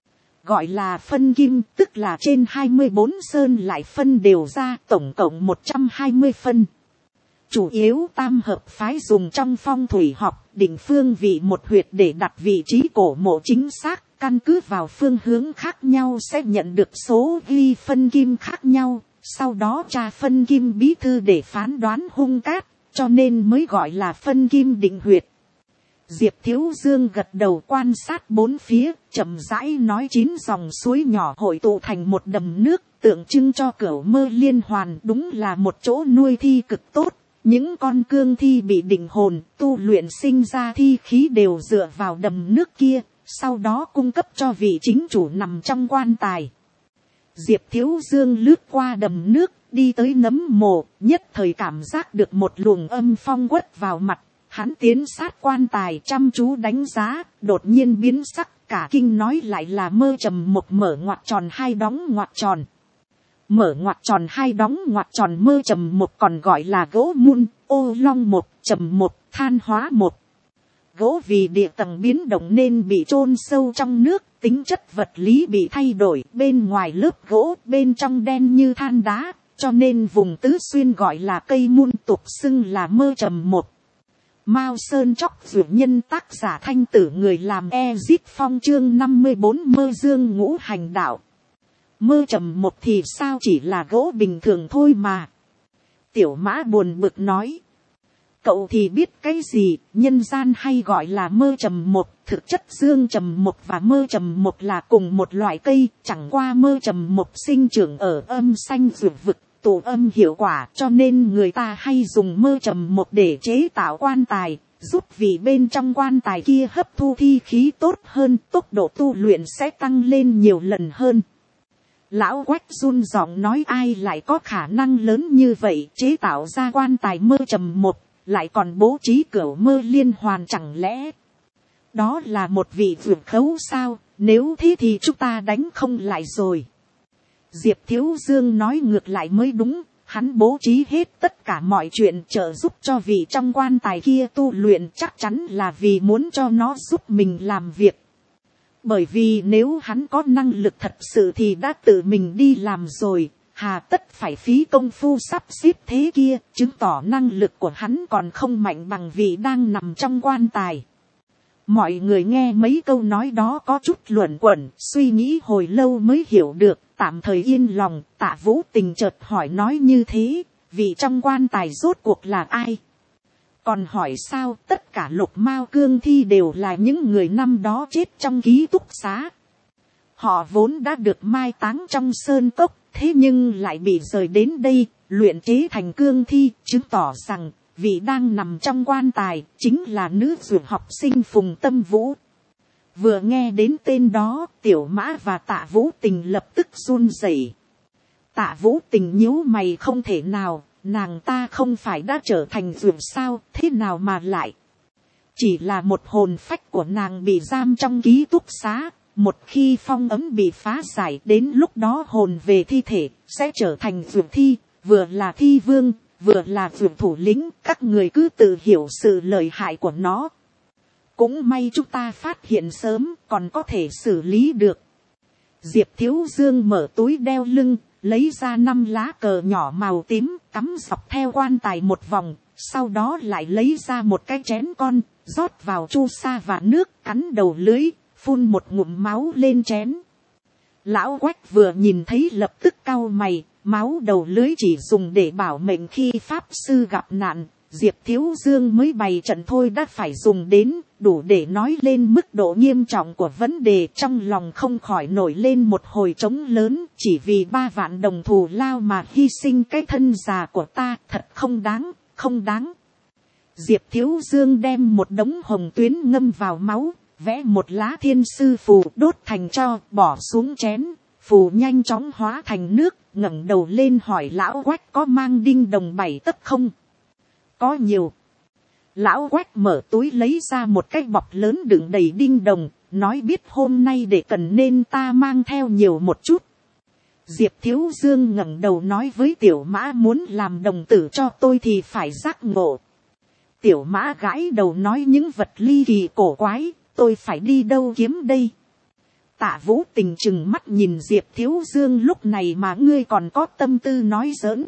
Gọi là phân kim, tức là trên 24 sơn lại phân đều ra, tổng cộng 120 phân. Chủ yếu tam hợp phái dùng trong phong thủy học, định phương vị một huyệt để đặt vị trí cổ mộ chính xác, căn cứ vào phương hướng khác nhau sẽ nhận được số ghi phân kim khác nhau, sau đó tra phân kim bí thư để phán đoán hung cát, cho nên mới gọi là phân kim định huyệt. Diệp Thiếu Dương gật đầu quan sát bốn phía, chậm rãi nói 9 dòng suối nhỏ hội tụ thành một đầm nước, tượng trưng cho cửu mơ liên hoàn, đúng là một chỗ nuôi thi cực tốt. Những con cương thi bị định hồn, tu luyện sinh ra thi khí đều dựa vào đầm nước kia, sau đó cung cấp cho vị chính chủ nằm trong quan tài. Diệp Thiếu Dương lướt qua đầm nước, đi tới nấm mồ, nhất thời cảm giác được một luồng âm phong quất vào mặt. Hắn tiến sát quan tài chăm chú đánh giá, đột nhiên biến sắc, cả kinh nói lại là mơ trầm một mở ngoặc tròn hai đóng ngoặc tròn. Mở ngoặc tròn hai đóng ngoặc tròn mơ trầm một còn gọi là gỗ mun, ô long một, trầm một, than hóa một. Gỗ vì địa tầng biến động nên bị chôn sâu trong nước, tính chất vật lý bị thay đổi, bên ngoài lớp gỗ, bên trong đen như than đá, cho nên vùng Tứ Xuyên gọi là cây mun, tục xưng là mơ trầm một. Mao Sơn Chóc Dược Nhân, tác giả Thanh Tử, người làm Ezit Phong, chương 54, mơ dương ngũ hành đạo. Mơ trầm một thì sao, chỉ là gỗ bình thường thôi mà. Tiểu Mã buồn bực nói. Cậu thì biết cái gì, nhân gian hay gọi là mơ trầm một, thực chất dương trầm một và mơ trầm một là cùng một loại cây, chẳng qua mơ trầm một sinh trưởng ở âm xanh dược vực, tụ âm hiệu quả, cho nên người ta hay dùng mơ trầm một để chế tạo quan tài, giúp vị bên trong quan tài kia hấp thu thi khí tốt hơn, tốc độ tu luyện sẽ tăng lên nhiều lần hơn. Lão Quách run giọng nói, ai lại có khả năng lớn như vậy chế tạo ra quan tài mơ trầm một, lại còn bố trí cửu mơ liên hoàn, chẳng lẽ đó là một vị vượt khấu sao? Nếu thế thì chúng ta đánh không lại rồi. Diệp Thiếu Dương nói ngược lại mới đúng, hắn bố trí hết tất cả mọi chuyện trợ giúp cho vị trong quan tài kia tu luyện, chắc chắn là vì muốn cho nó giúp mình làm việc. Bởi vì nếu hắn có năng lực thật sự thì đã tự mình đi làm rồi, hà tất phải phí công phu sắp xếp thế kia, chứng tỏ năng lực của hắn còn không mạnh bằng vị đang nằm trong quan tài. Mọi người nghe mấy câu nói đó có chút luẩn quẩn, suy nghĩ hồi lâu mới hiểu được, tạm thời yên lòng. Tạ Vũ Tình chợt hỏi, nói như thế, vị trong quan tài rốt cuộc là ai? Còn hỏi sao, tất cả Lục Mao cương thi đều là những người năm đó chết trong ký túc xá. Họ vốn đã được mai táng trong sơn cốc, thế nhưng lại bị rời đến đây, luyện chế thành cương thi, chứng tỏ rằng vị đang nằm trong quan tài chính là nữ dược học sinh Phùng Tâm Vũ. Vừa nghe đến tên đó, Tiểu Mã và Tạ Vũ Tình lập tức run rẩy. Tạ Vũ Tình nhíu mày, không thể nào, nàng ta không phải đã trở thành dược sao, thế nào mà lại? Chỉ là một hồn phách của nàng bị giam trong ký túc xá, một khi phong ấm bị phá giải, đến lúc đó hồn về thi thể, sẽ trở thành dược thi, vừa là thi vương, vừa là dược thủ lĩnh, các người cứ tự hiểu sự lợi hại của nó. Cũng may chúng ta phát hiện sớm, còn có thể xử lý được. Diệp Thiếu Dương mở túi đeo lưng, lấy ra 5 lá cờ nhỏ màu tím, cắm dọc theo quan tài một vòng, sau đó lại lấy ra một cái chén con, rót vào chu sa và nước, cắn đầu lưới, phun một ngụm máu lên chén. Lão Quách vừa nhìn thấy lập tức cau mày, máu đầu lưới chỉ dùng để bảo mệnh khi pháp sư gặp nạn, Diệp Thiếu Dương mới bày trận thôi đã phải dùng đến, đủ để nói lên mức độ nghiêm trọng của vấn đề. Trong lòng không khỏi nổi lên một hồi trống lớn, chỉ vì 3 vạn đồng thù lao mà hy sinh cái thân già của ta, thật không đáng, không đáng. Diệp Thiếu Dương đem một đống hồng tuyến ngâm vào máu, vẽ một lá thiên sư phù đốt thành tro, bỏ xuống chén, phù nhanh chóng hóa thành nước, ngẩng đầu lên hỏi Lão Quách, có mang đinh đồng 7 tấc không? Có nhiều. Lão Quách mở túi lấy ra một cái bọc lớn đựng đầy đinh đồng, nói biết hôm nay để cần nên ta mang theo nhiều một chút. Diệp Thiếu Dương ngẩng đầu nói với Tiểu Mã, muốn làm đồng tử cho tôi thì phải giác ngộ. Tiểu Mã gãi đầu nói, những vật ly kỳ cổ quái, tôi phải đi đâu kiếm đây? Tạ Vũ Tình chừng mắt nhìn Diệp Thiếu Dương, lúc này mà ngươi còn có tâm tư nói giỡn.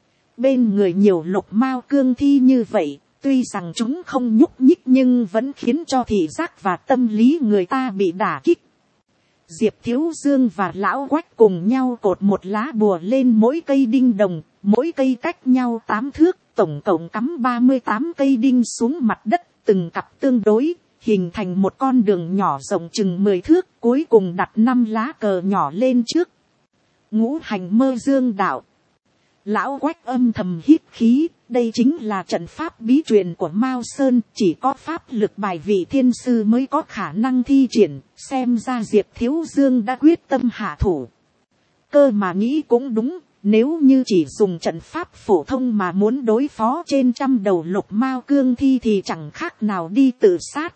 Bên người nhiều Lục Mao cương thi như vậy, tuy rằng chúng không nhúc nhích nhưng vẫn khiến cho thị giác và tâm lý người ta bị đả kích. Diệp Thiếu Dương và Lão Quách cùng nhau cột một lá bùa lên mỗi cây đinh đồng, mỗi cây cách nhau 8 thước, tổng cộng cắm 38 cây đinh xuống mặt đất, từng cặp tương đối, hình thành một con đường nhỏ rộng chừng 10 thước, cuối cùng đặt 5 lá cờ nhỏ lên trước. Ngũ hành mơ dương đạo. Lão Quách âm thầm hít khí, đây chính là trận pháp bí truyền của Mao Sơn, chỉ có pháp lực bài vị thiên sư mới có khả năng thi triển, xem ra Diệp Thiếu Dương đã quyết tâm hạ thủ. Cơ mà nghĩ cũng đúng, nếu như chỉ dùng trận pháp phổ thông mà muốn đối phó trên 100 đầu Lục Mao cương thi thì chẳng khác nào đi tự sát.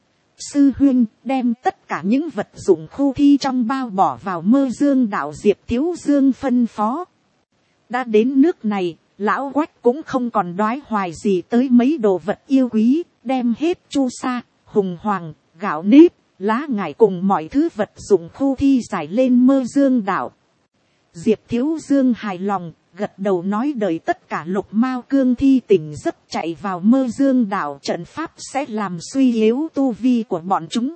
Sư huynh, đem tất cả những vật dụng khu thi trong bao bỏ vào mơ dương đạo, Diệp Thiếu Dương phân phó. Đã đến nước này, Lão Quách cũng không còn đoái hoài gì tới mấy đồ vật yêu quý, đem hết chu sa, hùng hoàng, gạo nếp, lá ngải cùng mọi thứ vật dụng khu thi giải lên mơ dương đảo. Diệp Thiếu Dương hài lòng, gật đầu nói đợi tất cả lục mao cương thi tỉnh giấc chạy vào mơ dương đảo, trận pháp sẽ làm suy yếu tu vi của bọn chúng.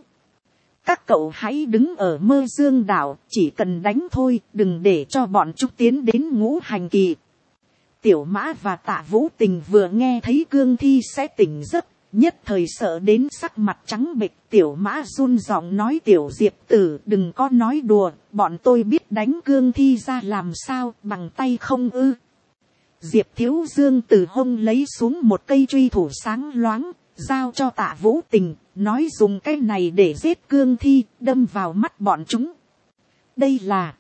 Các cậu hãy đứng ở mơ dương đảo, chỉ cần đánh thôi, đừng để cho bọn chúng tiến đến ngũ hành kỳ. Tiểu Mã và Tạ Vũ Tình vừa nghe thấy cương thi sẽ tỉnh giấc, nhất thời sợ đến sắc mặt trắng bệch. Tiểu Mã run giọng nói tiểu Diệp tử đừng có nói đùa, bọn tôi biết đánh cương thi ra làm sao, bằng tay không ư. Diệp Thiếu Dương từ hông lấy xuống một cây truy thủ sáng loáng, giao cho Tạ Vũ Tình, nói dùng cái này để giết cương thi, đâm vào mắt bọn chúng. Đây là...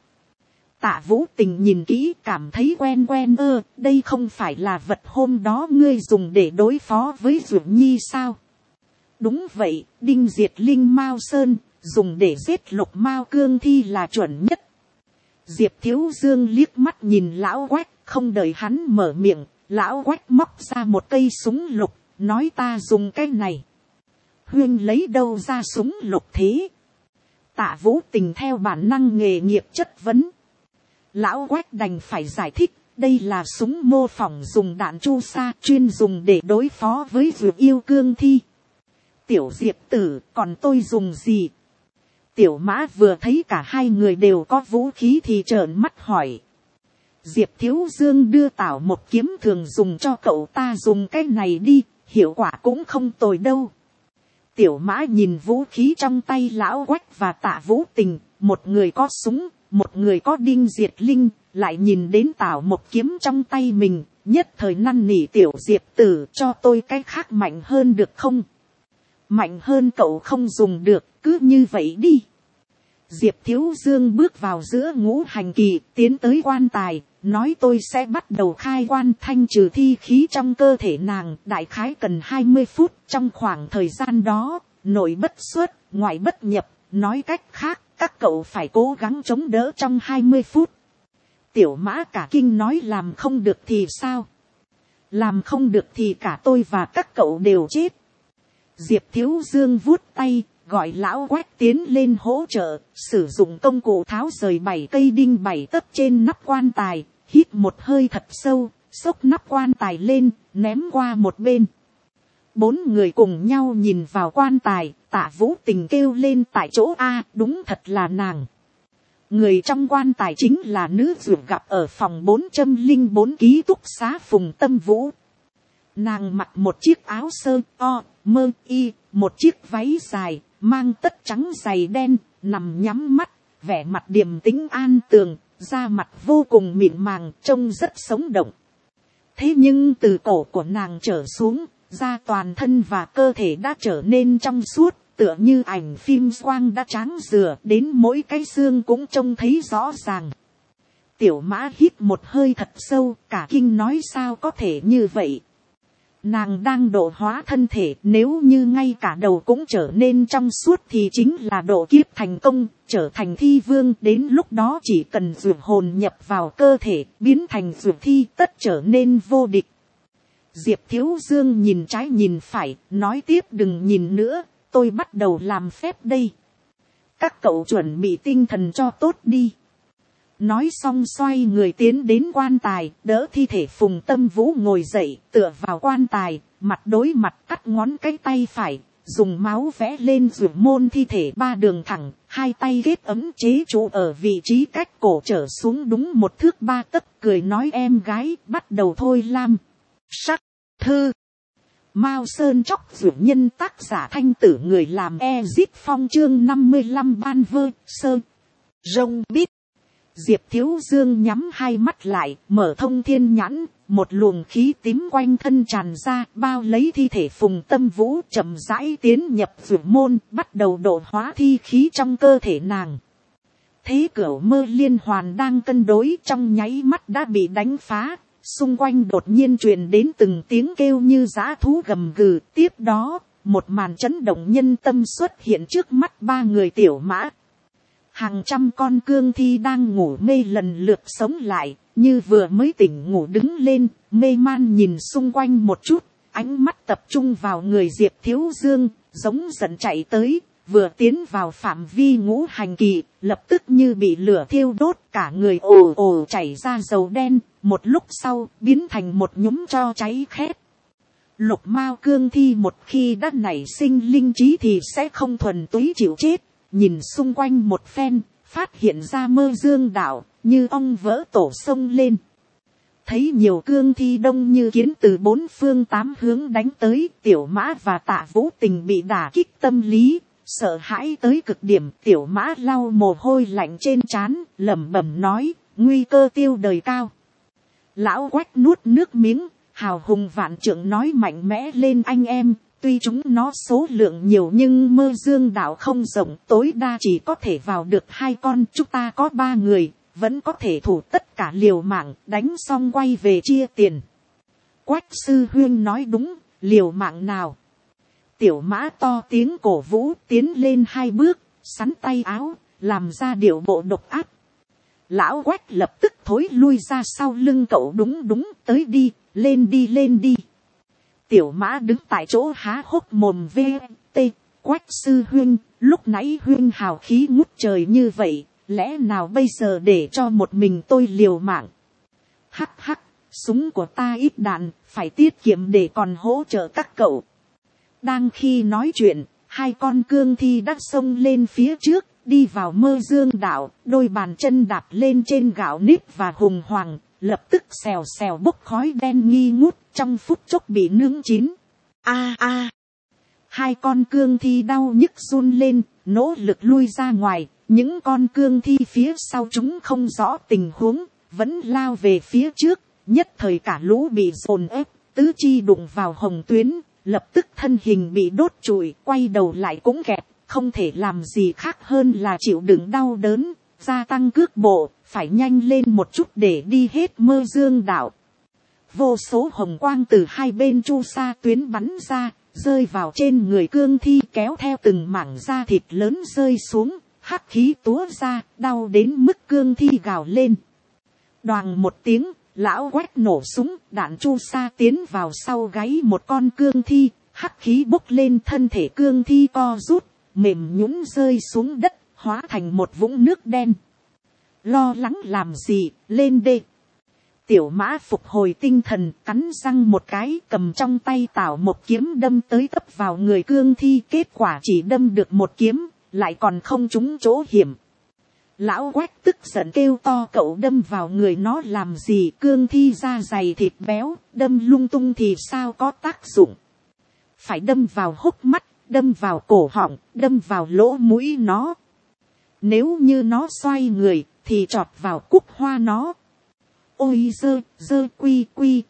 Tạ Vũ Tình nhìn kỹ cảm thấy quen quen đây không phải là vật hôm đó ngươi dùng để đối phó với Duyệt Nhi sao? Đúng vậy, Đinh Diệt Linh Mao Sơn, dùng để giết lục mao cương thi là chuẩn nhất. Diệp Thiếu Dương liếc mắt nhìn lão Quách, không đợi hắn mở miệng, lão Quách móc ra một cây súng lục, nói ta dùng cái này. Huyên lấy đâu ra súng lục thế? Tạ Vũ Tình theo bản năng nghề nghiệp chất vấn. Lão Quách đành phải giải thích, đây là súng mô phỏng dùng đạn chu sa chuyên dùng để đối phó với Dược yêu cương thi. Tiểu Diệp tử, còn tôi dùng gì? Tiểu Mã vừa thấy cả hai người đều có vũ khí thì trợn mắt hỏi. Diệp Thiếu Dương đưa tảo một kiếm thường dùng cho cậu ta dùng cái này đi, hiệu quả cũng không tồi đâu. Tiểu Mã nhìn vũ khí trong tay lão Quách và Tạ Vũ Tình, một người có súng, một người có Đinh Diệt Linh, lại nhìn đến tảo một kiếm trong tay mình, nhất thời năn nỉ tiểu Diệp tử cho tôi cái khác mạnh hơn được không? Mạnh hơn cậu không dùng được, cứ như vậy đi. Diệp Thiếu Dương bước vào giữa ngũ hành kỳ, tiến tới quan tài, nói tôi sẽ bắt đầu khai quan thanh trừ thi khí trong cơ thể nàng, đại khái cần 20 phút, trong khoảng thời gian đó, nội bất xuất, ngoại bất nhập, nói cách khác, các cậu phải cố gắng chống đỡ trong 20 phút. Tiểu Mã cả kinh nói làm không được thì sao? Làm không được thì cả tôi và các cậu đều chết. Diệp Thiếu Dương vuốt tay, gọi lão Quách tiến lên hỗ trợ, sử dụng công cụ tháo rời 7 cây đinh 7 tấc trên nắp quan tài, hít một hơi thật sâu, xốc nắp quan tài lên, ném qua một bên. 4 người cùng nhau nhìn vào quan tài, Tạ Vũ Tình kêu lên tại chỗ a, đúng thật là nàng. Người trong quan tài chính là nữ dược gặp ở phòng 404 ký túc xá Phùng Tâm Vũ. Nàng mặc một chiếc áo sơ mơ y, một chiếc váy dài, mang tất trắng dày đen, nằm nhắm mắt, vẻ mặt điềm tĩnh an tường, da mặt vô cùng mịn màng, trông rất sống động. Thế nhưng từ cổ của nàng trở xuống, da toàn thân và cơ thể đã trở nên trong suốt, tựa như ảnh phim quang đã tráng dừa, đến mỗi cái xương cũng trông thấy rõ ràng. Tiểu Mã hít một hơi thật sâu, cả kinh nói sao có thể như vậy. Nàng đang độ hóa thân thể, nếu như ngay cả đầu cũng trở nên trong suốt thì chính là độ kiếp thành công, trở thành thi vương. Đến lúc đó chỉ cần dược hồn nhập vào cơ thể, biến thành dược thi, tất trở nên vô địch. Diệp Thiếu Dương nhìn trái nhìn phải, nói tiếp đừng nhìn nữa, tôi bắt đầu làm phép đây. Các cậu chuẩn bị tinh thần cho tốt đi. Nói xong xoay người tiến đến quan tài, đỡ thi thể Phùng Tâm Vũ ngồi dậy, tựa vào quan tài, mặt đối mặt cắt ngón cái tay phải, dùng máu vẽ lên dược môn thi thể 3 đường thẳng, 2 tay ghét ấm chế trụ ở vị trí cách cổ trở xuống đúng 1 thước 3 tấc, cười nói em gái, bắt đầu thôi lam. Sắc, thư. Mao Sơn Chóc Dược Nhân, tác giả Thanh Tử, người làm Ezit Phong, chương 55 ban vơ, sơ, rông bít. Diệp Thiếu Dương nhắm hai mắt lại, mở thông thiên nhãn, một luồng khí tím quanh thân tràn ra, bao lấy thi thể Phùng Tâm Vũ, chậm rãi tiến nhập dược môn, bắt đầu độ hóa thi khí trong cơ thể nàng. Thế cửu mơ liên hoàn đang cân đối trong nháy mắt đã bị đánh phá, xung quanh đột nhiên truyền đến từng tiếng kêu như dã thú gầm gừ, tiếp đó, một màn chấn động nhân tâm xuất hiện trước mắt 3 người Tiểu Mã. Hàng trăm con cương thi đang ngủ mê lần lượt sống lại, như vừa mới tỉnh ngủ đứng lên, mê man nhìn xung quanh một chút, ánh mắt tập trung vào người Diệp Thiếu Dương, giống giận chạy tới, vừa tiến vào phạm vi ngũ hành kỳ, lập tức như bị lửa thiêu đốt, cả người ồ ồ chảy ra dầu đen, một lúc sau biến thành một nhúm tro cháy khét. Lục mao cương thi một khi đã nảy sinh linh trí thì sẽ không thuần túy chịu chết, nhìn xung quanh một phen, phát hiện ra Mơ Dương Đảo, như ong vỡ tổ sông lên. Thấy nhiều cương thi đông như kiến từ bốn phương tám hướng đánh tới, Tiểu Mã và Tạ Vũ Tình bị đả kích tâm lý, sợ hãi tới cực điểm. Tiểu Mã lau mồ hôi lạnh trên trán, lẩm bẩm nói, nguy cơ tiêu đời cao. Lão Quách nuốt nước miếng, hào hùng vạn trượng nói mạnh mẽ lên, anh em, tuy chúng nó số lượng nhiều nhưng Mơ Dương Đảo không rộng, tối đa chỉ có thể vào được 2 con, chúng ta có 3 người. Vẫn có thể thủ tất cả liều mạng, đánh xong quay về chia tiền. Quách sư huynh nói đúng, liều mạng nào. Tiểu Mã to tiếng cổ vũ, tiến lên 2 bước, sắn tay áo, làm ra điệu bộ độc ác. Lão Quách lập tức thối lui ra sau lưng cậu, đúng đúng, tới đi, lên đi lên đi. Tiểu Mã đứng tại chỗ há hốc mồm VT, Quách sư huynh, lúc nãy huynh hào khí ngút trời như vậy. Lẽ nào bây giờ để cho một mình tôi liều mạng? Hắc hắc, súng của ta ít đạn, phải tiết kiệm để còn hỗ trợ các cậu. Đang khi nói chuyện, 2 con cương thi đã xông lên phía trước, đi vào Mơ Dương Đảo, đôi bàn chân đạp lên trên gạo nếp và hùng hoàng, lập tức xèo xèo bốc khói đen nghi ngút, trong phút chốc bị nướng chín. A a, 2 con cương thi đau nhức run lên, nỗ lực lui ra ngoài. Những con cương thi phía sau chúng không rõ tình huống, vẫn lao về phía trước, nhất thời cả lũ bị dồn ép, tứ chi đụng vào hồng tuyến, lập tức thân hình bị đốt trụi, quay đầu lại cũng kẹt, không thể làm gì khác hơn là chịu đựng đau đớn, gia tăng cước bộ, phải nhanh lên một chút để đi hết Mơ Dương Đảo. Vô số hồng quang từ 2 bên chu sa tuyến bắn ra, rơi vào trên người cương thi, kéo theo từng mảng da thịt lớn rơi xuống. Hắc khí túa ra, đau đến mức cương thi gào lên. Đoàng một tiếng, lão Quách nổ súng, đạn chu sa tiến vào sau gáy một con cương thi, hắc khí bốc lên, thân thể cương thi co rút, mềm nhũn rơi xuống đất, hóa thành một vũng nước đen. Lo lắng làm gì, lên đê. Tiểu Mã phục hồi tinh thần, cắn răng một cái, cầm trong tay tảo một kiếm đâm tới tấp vào người cương thi, kết quả chỉ đâm được một kiếm. Lại còn không trúng chỗ hiểm. Lão Quách tức giận kêu to, cậu đâm vào người nó làm gì, cương thi da dày thịt béo, đâm lung tung thì sao có tác dụng. Phải đâm vào hốc mắt, đâm vào cổ họng, đâm vào lỗ mũi nó. Nếu như nó xoay người, thì chọt vào cúc hoa nó. Ôi dơ quy quy,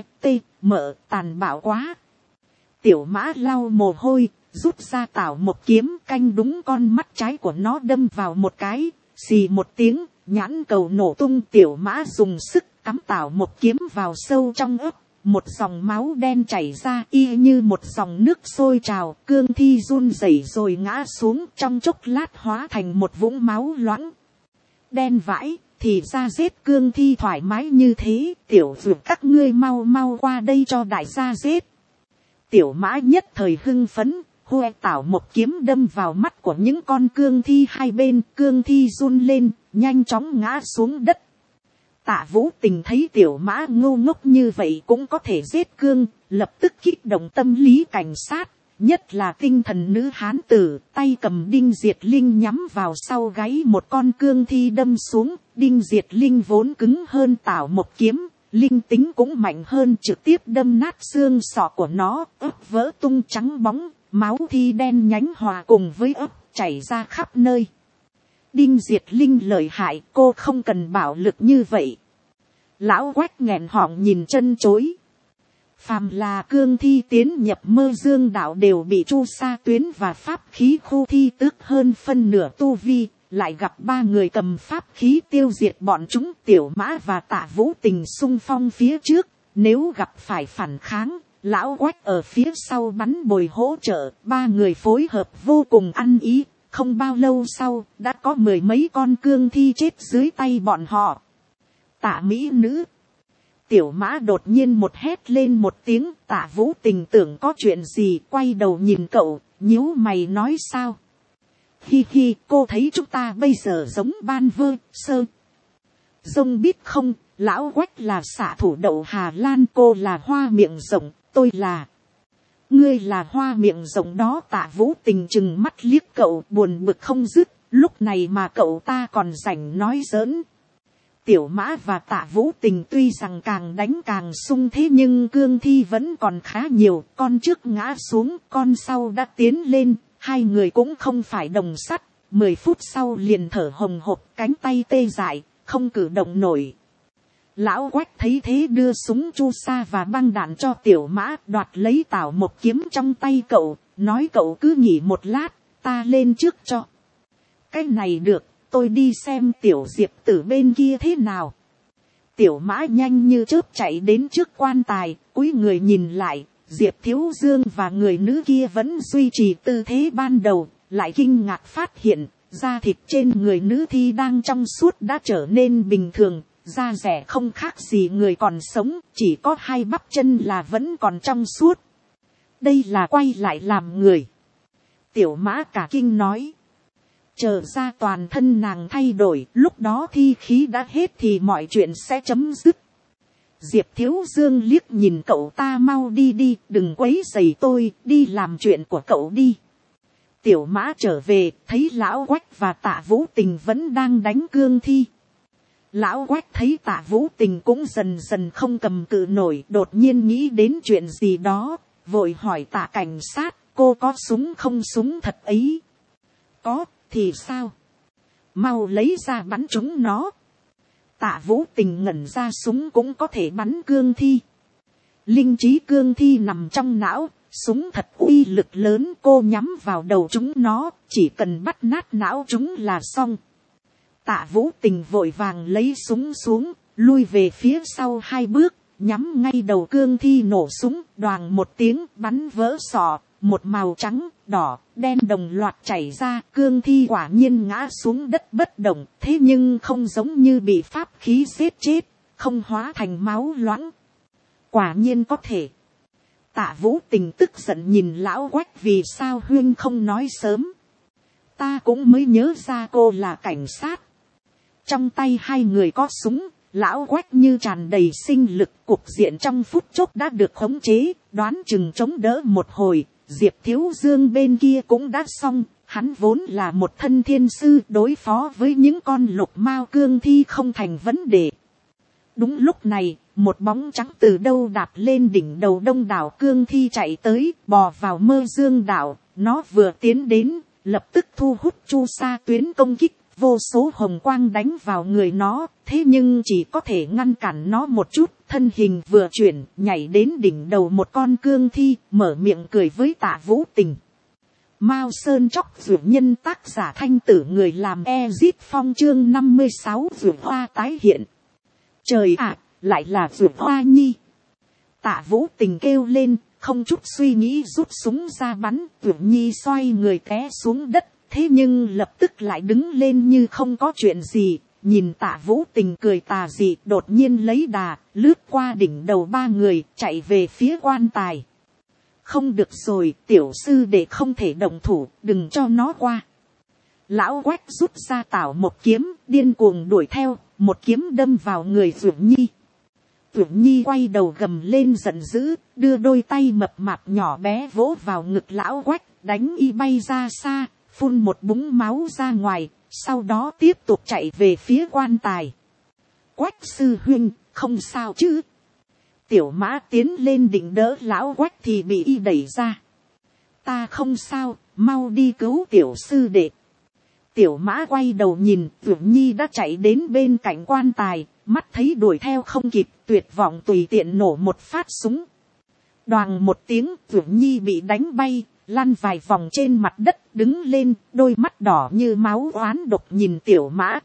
mở, tàn bạo quá. Tiểu Mã lau mồ hôi, rút ra tảo một kiếm, canh đúng con mắt trái của nó đâm vào một cái, xì một tiếng, nhãn cầu nổ tung. Tiểu Mã dùng sức cắm tảo một kiếm vào sâu trong ấp, một dòng máu đen chảy ra y như một dòng nước sôi trào, cương thi run rẩy rồi ngã xuống, trong chốc lát hóa thành một vũng máu loãng. Đen vãi, thì ra giết cương thi thoải mái như thế, tiểu dược các ngươi mau mau qua đây cho đại gia giết. Tiểu Mã nhất thời hưng phấn, hoe tảo một kiếm đâm vào mắt của những con cương thi 2 bên, cương thi run lên, nhanh chóng ngã xuống đất. Tạ Vũ Tình thấy Tiểu Mã ngu ngốc như vậy cũng có thể giết cương, lập tức kích động tâm lý cảnh sát, nhất là tinh thần nữ hán tử, tay cầm đinh diệt linh nhắm vào sau gáy một con cương thi đâm xuống. Đinh diệt linh vốn cứng hơn tảo một kiếm, linh tính cũng mạnh hơn, trực tiếp đâm nát xương sọ của nó, ấp vỡ tung trắng bóng, máu thi đen nhánh hòa cùng với ấp chảy ra khắp nơi. Đinh diệt linh lợi hại, cô không cần bạo lực như vậy. Lão Quách nghẹn họng nhìn chân chối. Phàm là cương thi tiến nhập Mơ Dương Đảo đều bị chu sa tuyến và pháp khí khu thi tước hơn phân nửa tu vi, lại gặp 3 người cầm pháp khí tiêu diệt bọn chúng. Tiểu Mã và Tạ Vũ Tình xung phong phía trước, nếu gặp phải phản kháng, lão Quách ở phía sau bắn bồi hỗ trợ. 3 người phối hợp vô cùng ăn ý, không bao lâu sau đã có 10 mấy con cương thi chết dưới tay bọn họ. Tạ mỹ nữ. Tiểu Mã đột nhiên một hét lên một tiếng, Tạ Vũ Tình tưởng có chuyện gì, quay đầu nhìn cậu, nhíu mày nói sao. Hi hi, cô thấy chúng ta bây giờ giống ban vơ sơ dông biết không, lão Quách là xạ thủ đậu Hà Lan, cô là hoa miệng rộng, tôi là... Ngươi là hoa miệng rộng đó. Tạ Vũ Tình chừng mắt liếc cậu buồn bực không dứt, lúc này mà cậu ta còn rảnh nói giỡn. Tiểu Mã và Tạ Vũ Tình tuy rằng càng đánh càng sung, thế nhưng cương thi vẫn còn khá nhiều, con trước ngã xuống, con sau đã tiến lên, hai người cũng không phải đồng sắt, 10 phút sau liền thở hồng hộc, cánh tay tê dại, không cử động nổi. Lão Quách thấy thế đưa súng chu sa và băng đạn cho Tiểu Mã, đoạt lấy tảo một kiếm trong tay cậu, nói cậu cứ nghỉ một lát, ta lên trước cho. Cái này được, tôi đi xem Tiểu Diệp Tử bên kia thế nào. Tiểu Mã nhanh như chớp chạy đến trước quan tài, cúi người nhìn lại, Diệp Thiếu Dương và người nữ kia vẫn duy trì tư thế ban đầu, lại kinh ngạc phát hiện, da thịt trên người nữ thi đang trong suốt đã trở nên bình thường, da rẻ không khác gì người còn sống, chỉ có hai bắp chân là vẫn còn trong suốt. Đây là quay lại làm người. Tiểu Mã cả kinh nói. Chờ ra toàn thân nàng thay đổi, lúc đó thi khí đã hết thì mọi chuyện sẽ chấm dứt. Diệp Thiếu Dương liếc nhìn cậu ta, mau đi đi, đừng quấy rầy tôi, đi làm chuyện của cậu đi. Tiểu Mã trở về, thấy lão Quách và Tạ Vũ Tình vẫn đang đánh cương thi. Lão Quách thấy Tạ Vũ Tình cũng dần dần không cầm cự nổi, đột nhiên nghĩ đến chuyện gì đó, vội hỏi Tạ cảnh sát, cô có súng không? Súng thật ấy. Có, thì sao? Mau lấy ra bắn chúng nó. Tạ Vũ Tình ngẩn ra, súng cũng có thể bắn cương thi. Linh trí cương thi nằm trong não, súng thật uy lực lớn, cô nhắm vào đầu chúng nó, chỉ cần bắt nát não chúng là xong. Tạ Vũ Tình vội vàng lấy súng xuống, lui về phía sau 2 bước, nhắm ngay đầu cương thi nổ súng, đoàng một tiếng bắn vỡ sọ, một màu trắng, đỏ, đen đồng loạt chảy ra, cương thi quả nhiên ngã xuống đất bất động, thế nhưng không giống như bị pháp khí giết chết, không hóa thành máu loãng. Quả nhiên có thể. Tạ Vũ Tình tức giận nhìn lão Quách, vì sao huynh không nói sớm? Ta cũng mới nhớ ra cô là cảnh sát. Trong tay hai người có súng, lão Quách như tràn đầy sinh lực, cục diện trong phút chốc đã được khống chế, đoán chừng chống đỡ một hồi, Diệp Thiếu Dương bên kia cũng đã xong, hắn vốn là một thân thiên sư, đối phó với những con lục mao cương thi không thành vấn đề. Đúng lúc này, một bóng trắng từ đâu đạp lên đỉnh đầu đông đảo cương thi chạy tới, bò vào mơ dương đảo, nó vừa tiến đến, lập tức thu hút chu sa tuyến công kích. Vô số hồng quang đánh vào người nó, thế nhưng chỉ có thể ngăn cản nó một chút, thân hình vừa chuyển, nhảy đến đỉnh đầu một con cương thi, mở miệng cười với Tạ Vũ Tình. Mao Sơn Chóc Dược Nhân, tác giả Thanh Tử, người làm Ezit Phong, chương 56, Dược Hoa tái hiện. Trời ạ, lại là Dược Hoa nhi. Tạ Vũ Tình kêu lên, không chút suy nghĩ rút súng ra bắn, Dược Nhi xoay người té xuống đất. Thế nhưng lập tức lại đứng lên như không có chuyện gì, nhìn Tạ Vũ Tình cười tà dị, đột nhiên lấy đà, lướt qua đỉnh đầu 3 người, chạy về phía quan tài. Không được rồi, tiểu sư đệ không thể động thủ, đừng cho nó qua. Lão Quách rút ra tảo một kiếm, điên cuồng đuổi theo, một kiếm đâm vào người Dược Nhi. Dược Nhi quay đầu gầm lên giận dữ, đưa đôi tay mập mạp nhỏ bé vỗ vào ngực lão Quách, đánh y bay ra xa. Phun một búng máu ra ngoài, sau đó tiếp tục chạy về phía quan tài. Quách sư huynh, không sao chứ? Tiểu Mã tiến lên định đỡ lão Quách thì bị y đẩy ra. Ta không sao, mau đi cứu tiểu sư đệ. Tiểu Mã quay đầu nhìn, Dược Nhi đã chạy đến bên cạnh quan tài, mắt thấy đuổi theo không kịp, tuyệt vọng tùy tiện nổ một phát súng. Đoàng một tiếng, Dược Nhi bị đánh bay. Lăn vài vòng trên mặt đất, đứng lên, đôi mắt đỏ như máu oán độc nhìn Tiểu Mã.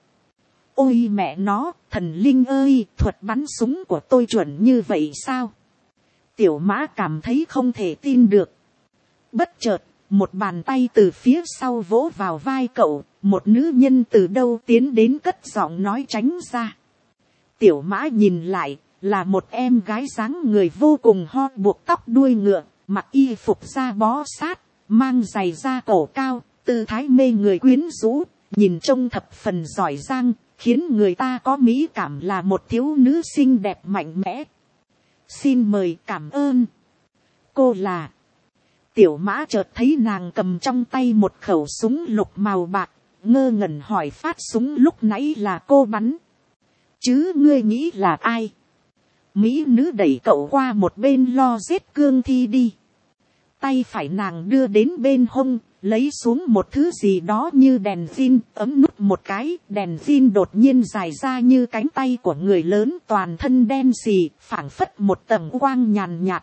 Ôi mẹ nó, thần linh ơi, thuật bắn súng của tôi chuẩn như vậy sao? Tiểu Mã cảm thấy không thể tin được. Bất chợt, một bàn tay từ phía sau vỗ vào vai cậu, một nữ nhân từ đâu tiến đến cất giọng nói tránh ra. Tiểu Mã nhìn lại, là một em gái dáng người vô cùng ho, buộc tóc đuôi ngựa. Mặc y phục da bó sát, mang giày da cổ cao, tư thái mê người quyến rũ, nhìn trông thập phần giỏi giang, khiến người ta có mỹ cảm là một thiếu nữ xinh đẹp mạnh mẽ. Xin mời, cảm ơn. Cô là... Tiểu Mã chợt thấy nàng cầm trong tay một khẩu súng lục màu bạc, ngơ ngẩn hỏi phát súng lúc nãy là cô bắn. Chứ ngươi nghĩ là ai? Mỹ nữ đẩy cậu qua một bên lo giết cương thi đi. Tay phải nàng đưa đến bên hông, lấy xuống một thứ gì đó như đèn pin, ấm nút một cái, đèn pin đột nhiên dài ra như cánh tay của người lớn, toàn thân đen xì, phảng phất một tầng quang nhàn nhạt.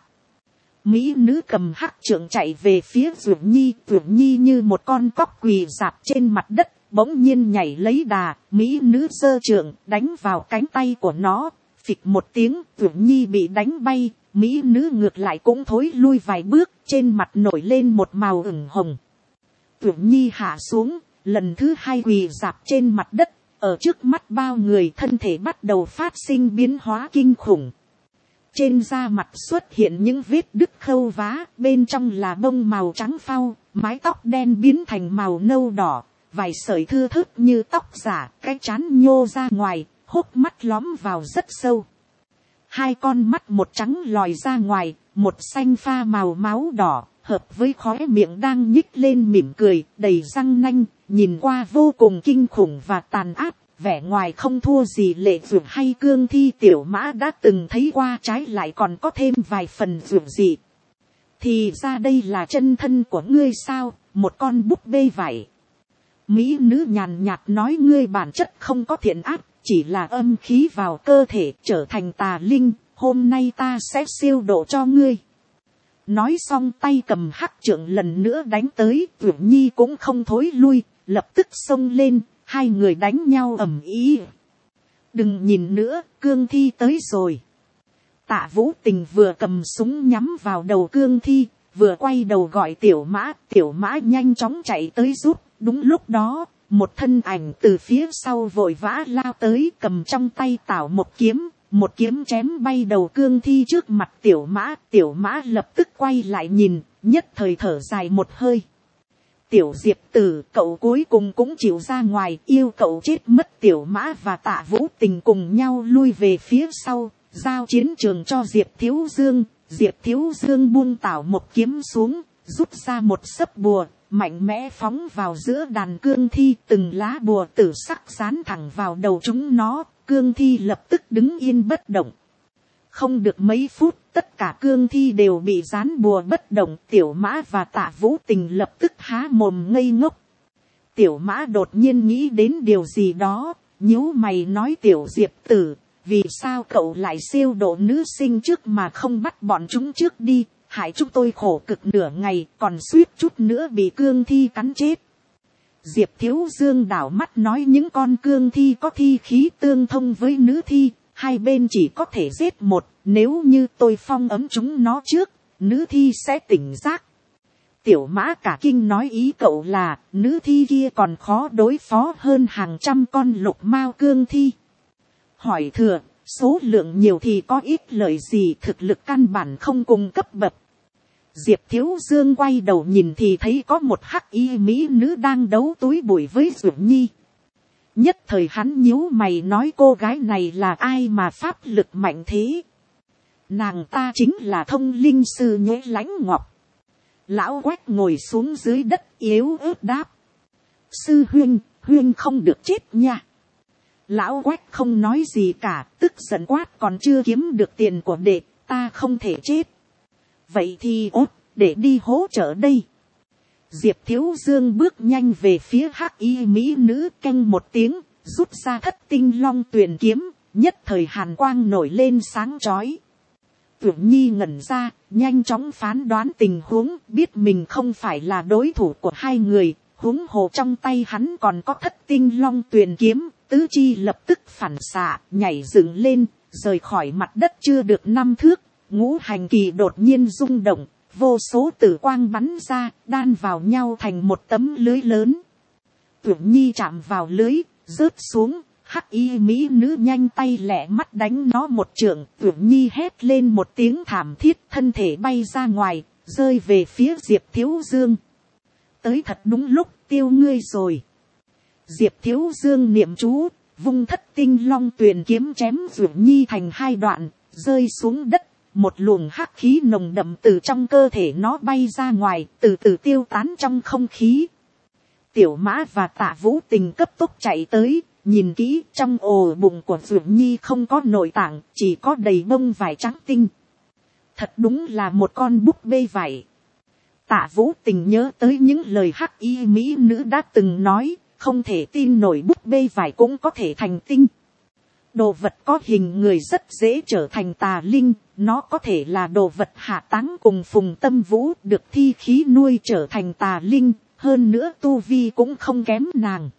Mỹ nữ cầm hắc trượng chạy về phía Duyệt Nhi như một con cóc quỳ rạp trên mặt đất, bỗng nhiên nhảy lấy đà, Mỹ nữ giơ trượng đánh vào cánh tay của nó, phịch một tiếng, Duyệt Nhi bị đánh bay, Mỹ nữ ngược lại cũng thối lui vài bước, trên mặt nổi lên một màu ửng hồng. Duyệt Nhi hạ xuống, lần thứ hai quỳ rạp trên mặt đất, ở trước mắt bao người thân thể bắt đầu phát sinh biến hóa kinh khủng. Trên da mặt xuất hiện những vết đứt khâu vá, bên trong là bông màu trắng phau, mái tóc đen biến thành màu nâu đỏ, vài sợi thưa thớt như tóc giả, cái trán nhô ra ngoài, hốc mắt lõm vào rất sâu. Hai con mắt một trắng lòi ra ngoài, một xanh pha màu máu đỏ, hợp với khóe miệng đang nhích lên mỉm cười, đầy răng nanh, nhìn qua vô cùng kinh khủng và tàn ác. Vẻ ngoài không thua gì Lệ Duyệt hay cương thi Tiểu Mã đã từng thấy qua, trái lại còn có thêm vài phần duyệt dị. Thì ra đây là chân thân của ngươi sao, một con búp bê vải. Mỹ nữ nhàn nhạt nói, ngươi bản chất không có thiện ác, chỉ là âm khí vào cơ thể trở thành tà linh, hôm nay ta sẽ siêu độ cho ngươi. Nói xong tay cầm hắc trượng lần nữa đánh tới, Duyệt Nhi cũng không thối lui, lập tức xông lên. Hai người đánh nhau ầm ĩ. Đừng nhìn nữa, cương thi tới rồi. Tạ Vũ Tình vừa cầm súng nhắm vào đầu cương thi, vừa quay đầu gọi Tiểu Mã nhanh chóng chạy tới giúp. Đúng lúc đó, một thân ảnh từ phía sau vội vã lao tới, cầm trong tay Tảo một kiếm chém bay đầu cương thi trước mặt Tiểu Mã lập tức quay lại nhìn, nhất thời thở dài một hơi. Tiểu Diệp Tử, cậu cuối cùng cũng chịu ra ngoài, yêu cậu chết mất. Tiểu Mã và Tạ Vũ Tình cùng nhau lui về phía sau, giao chiến trường cho Diệp Thiếu Dương. Diệp Thiếu Dương buông Tảo một kiếm xuống, rút ra một sấp bùa, mạnh mẽ phóng vào giữa đàn cương thi, từng lá bùa tử sắc dán thẳng vào đầu chúng nó, cương thi lập tức đứng yên bất động. Không được mấy phút, tất cả cương thi đều bị dán bùa bất động. Tiểu Mã và Tạ Vũ Tình lập tức há mồm ngây ngốc. Tiểu Mã đột nhiên nghĩ đến điều gì đó, nhíu mày nói, Tiểu Diệp Tử, vì sao cậu lại siêu độ nữ sinh trước mà không bắt bọn chúng trước đi, hại chúng tôi khổ cực nửa ngày, còn suýt chút nữa bị cương thi cắn chết. Diệp Thiếu Dương đảo mắt nói, những con cương thi có thi khí tương thông với nữ thi, hai bên chỉ có thể giết một, nếu như tôi phong ấm chúng nó trước, nữ thi sẽ tỉnh giác. Tiểu Mã cả kinh nói, ý cậu là, nữ thi kia còn khó đối phó hơn hàng trăm con lục mao cương thi. Hỏi thừa, số lượng nhiều thì có ít lợi gì, thực lực căn bản không cùng cấp bậc. Diệp Thiếu Dương quay đầu nhìn thì thấy có một hắc y mỹ nữ đang đấu túi bụi với Duyệt Nhi. Nhất thời hắn nhíu mày nói, cô gái này là ai mà pháp lực mạnh thế? Nàng ta chính là Thông Linh Sư Nhuế Lãnh Ngọc. Lão Quách ngồi xuống dưới đất yếu ớt đáp. Sư huynh không được chết nha. Lão Quách không nói gì cả, tức giận quát, còn chưa kiếm được tiền của đệ, ta không thể chết. Vậy thì để đi hỗ trợ đây. Diệp Thiếu Dương bước nhanh về phía hắc y mỹ nữ, canh một tiếng, rút ra Thất Tinh Long Tuyền kiếm, nhất thời hàn quang nổi lên sáng chói. Tuyển Nhi ngẩn ra, nhanh chóng phán đoán tình huống, biết mình không phải là đối thủ của hai người, huống hồ trong tay hắn còn có Thất Tinh Long Tuyền kiếm, tứ chi lập tức phản xạ, nhảy dựng lên, rời khỏi mặt đất chưa được 5 thước, ngũ hành kỳ đột nhiên rung động. Vô số tử quang bắn ra, đan vào nhau thành một tấm lưới lớn. Tuyển Nhi chạm vào lưới, rớt xuống, hắc y mỹ nữ nhanh tay lẹ mắt đánh nó một trượng. Tuyển Nhi hét lên một tiếng thảm thiết, thân thể bay ra ngoài, rơi về phía Diệp Thiếu Dương. tới thật đúng lúc, tiêu ngươi rồi. Diệp Thiếu Dương niệm chú, vung thất tinh long tuyền kiếm chém Duyệt Nhi thành hai đoạn, rơi xuống đất. Một luồng hắc khí nồng đậm từ trong cơ thể nó bay ra ngoài, từ từ tiêu tán trong không khí. Tiểu Mã và Tạ Vũ Tình cấp tốc chạy tới, nhìn kỹ trong ổ bụng của Duyệt Nhi không có nội tạng, chỉ có đầy bông vải trắng tinh. Thật đúng là một con búp bê vải. Tạ Vũ Tình nhớ tới những lời hắc y mỹ nữ đã từng nói, không thể tin nổi búp bê vải cũng có thể thành tinh. Đồ vật có hình người rất dễ trở thành tà linh, nó có thể là đồ vật hạ táng cùng Phùng Tâm Vũ được thi khí nuôi trở thành tà linh, hơn nữa tu vi cũng không kém nàng.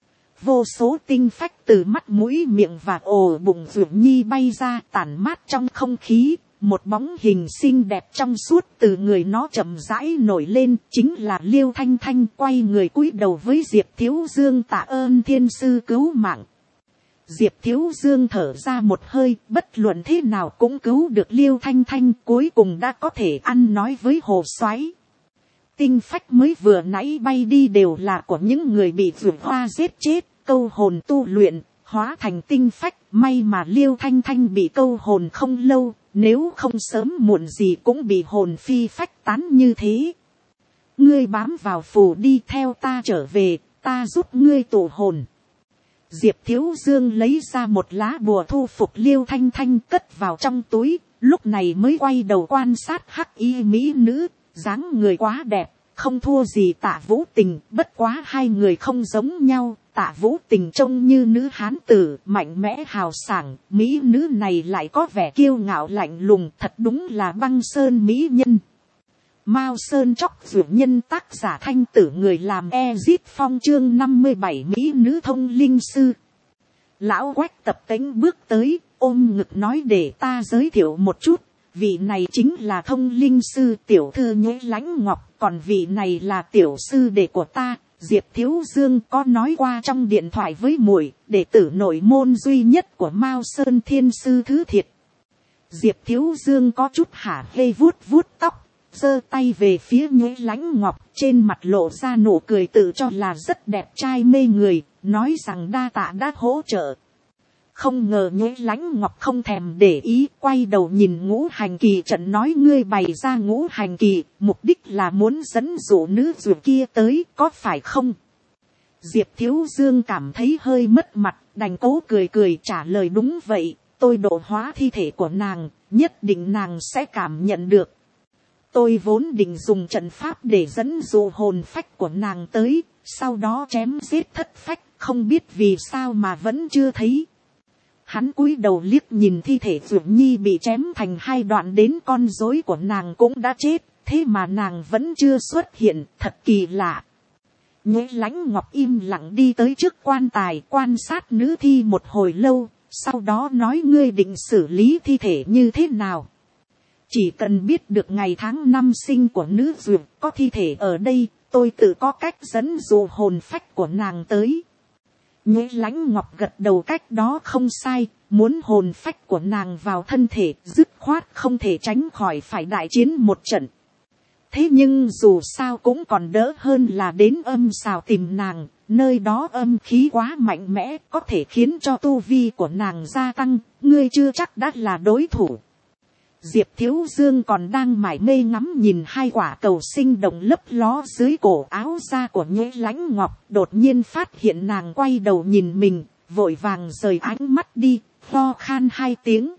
Vô số tinh phách từ mắt mũi miệng và ổ bụng Duyệt Nhi bay ra tản mát trong không khí, một bóng hình xinh đẹp trong suốt từ người nó chậm rãi nổi lên, chính là Liêu Thanh Thanh. Quay người cúi đầu với Diệp Thiếu Dương tạ ơn thiên sư cứu mạng. Diệp Thiếu Dương thở ra một hơi, bất luận thế nào cũng cứu được Liêu Thanh Thanh, cuối cùng đã có thể ăn nói với Hồ Soái. Tinh phách mới vừa nãy bay đi đều là của những người bị Dược Hoa giết chết, câu hồn tu luyện, hóa thành tinh phách. May mà Liêu Thanh Thanh bị câu hồn không lâu, nếu không sớm muộn gì cũng bị hồn phi phách tán như thế. Ngươi bám vào phù đi, theo ta trở về, ta giúp ngươi tụ hồn. Diệp Thiếu Dương lấy ra một lá bùa thu phục Liêu Thanh Thanh cất vào trong túi, lúc này mới quay đầu quan sát hắc y mỹ nữ, dáng người quá đẹp, không thua gì Tạ Vũ Tình, bất quá hai người không giống nhau. Tạ Vũ Tình trông như nữ hán tử, mạnh mẽ hào sảng, mỹ nữ này lại có vẻ kiêu ngạo lạnh lùng, thật đúng là băng sơn mỹ nhân. Mao Sơn Chóc Dược Nhân, tác giả Thanh Tử, người làm Ezit Phong, chương 57 mỹ nữ thông linh sư. Lão Quách tập tễnh bước tới, ôm ngực nói để ta giới thiệu một chút, vị này chính là thông linh sư tiểu thư Nhế Lãnh Ngọc, còn vị này là tiểu sư đệ của ta. Diệp Thiếu Dương có nói qua trong điện thoại với muội, đệ tử nội môn duy nhất của Mao Sơn Thiên Sư Thứ Thiệt. Diệp Thiếu Dương có chút hả hê vuốt vuốt tóc, giơ tay về phía Nhế Lãnh Ngọc, trên mặt lộ ra nụ cười tự cho là rất đẹp trai mê người, nói rằng đa tạ đã hỗ trợ. Không ngờ Nhế Lãnh Ngọc không thèm để ý, quay đầu nhìn Ngũ Hành Kỳ trận nói ngươi bày ra Ngũ Hành Kỳ, mục đích là muốn dẫn dụ nữ dụ kia tới, có phải không? Diệp Thiếu Dương cảm thấy hơi mất mặt, đành cố cười cười trả lời đúng vậy, tôi độ hóa thi thể của nàng, nhất định nàng sẽ cảm nhận được. Tôi vốn định dùng trận pháp để dẫn dụ hồn phách của nàng tới, sau đó chém giết thất phách, không biết vì sao mà vẫn chưa thấy. Hắn cúi đầu liếc nhìn thi thể Duyệt Nhi bị chém thành hai đoạn, đến con rối của nàng cũng đã chết, thế mà nàng vẫn chưa xuất hiện, thật kỳ lạ. Nhế Lãnh Ngọc im lặng đi tới trước quan tài, quan sát nữ thi một hồi lâu, sau đó nói ngươi định xử lý thi thể như thế nào? Chỉ cần biết được ngày tháng năm sinh của nữ Duyệt, có thi thể ở đây, tôi tự có cách dẫn dụ hồn phách của nàng tới. Nhế Lãnh Ngọc gật đầu, cách đó không sai, muốn hồn phách của nàng vào thân thể, dứt khoát không thể tránh khỏi phải đại chiến một trận. Thế nhưng dù sao cũng còn đỡ hơn là đến âm xào tìm nàng, nơi đó âm khí quá mạnh mẽ, có thể khiến cho tu vi của nàng gia tăng, ngươi chưa chắc đã là đối thủ. Diệp Thiếu Dương còn đang mải mê ngắm nhìn hai quả cầu sinh động lấp ló dưới cổ áo da của Nhế Lãnh Ngọc, đột nhiên phát hiện nàng quay đầu nhìn mình, vội vàng rời ánh mắt đi, ho khan hai tiếng.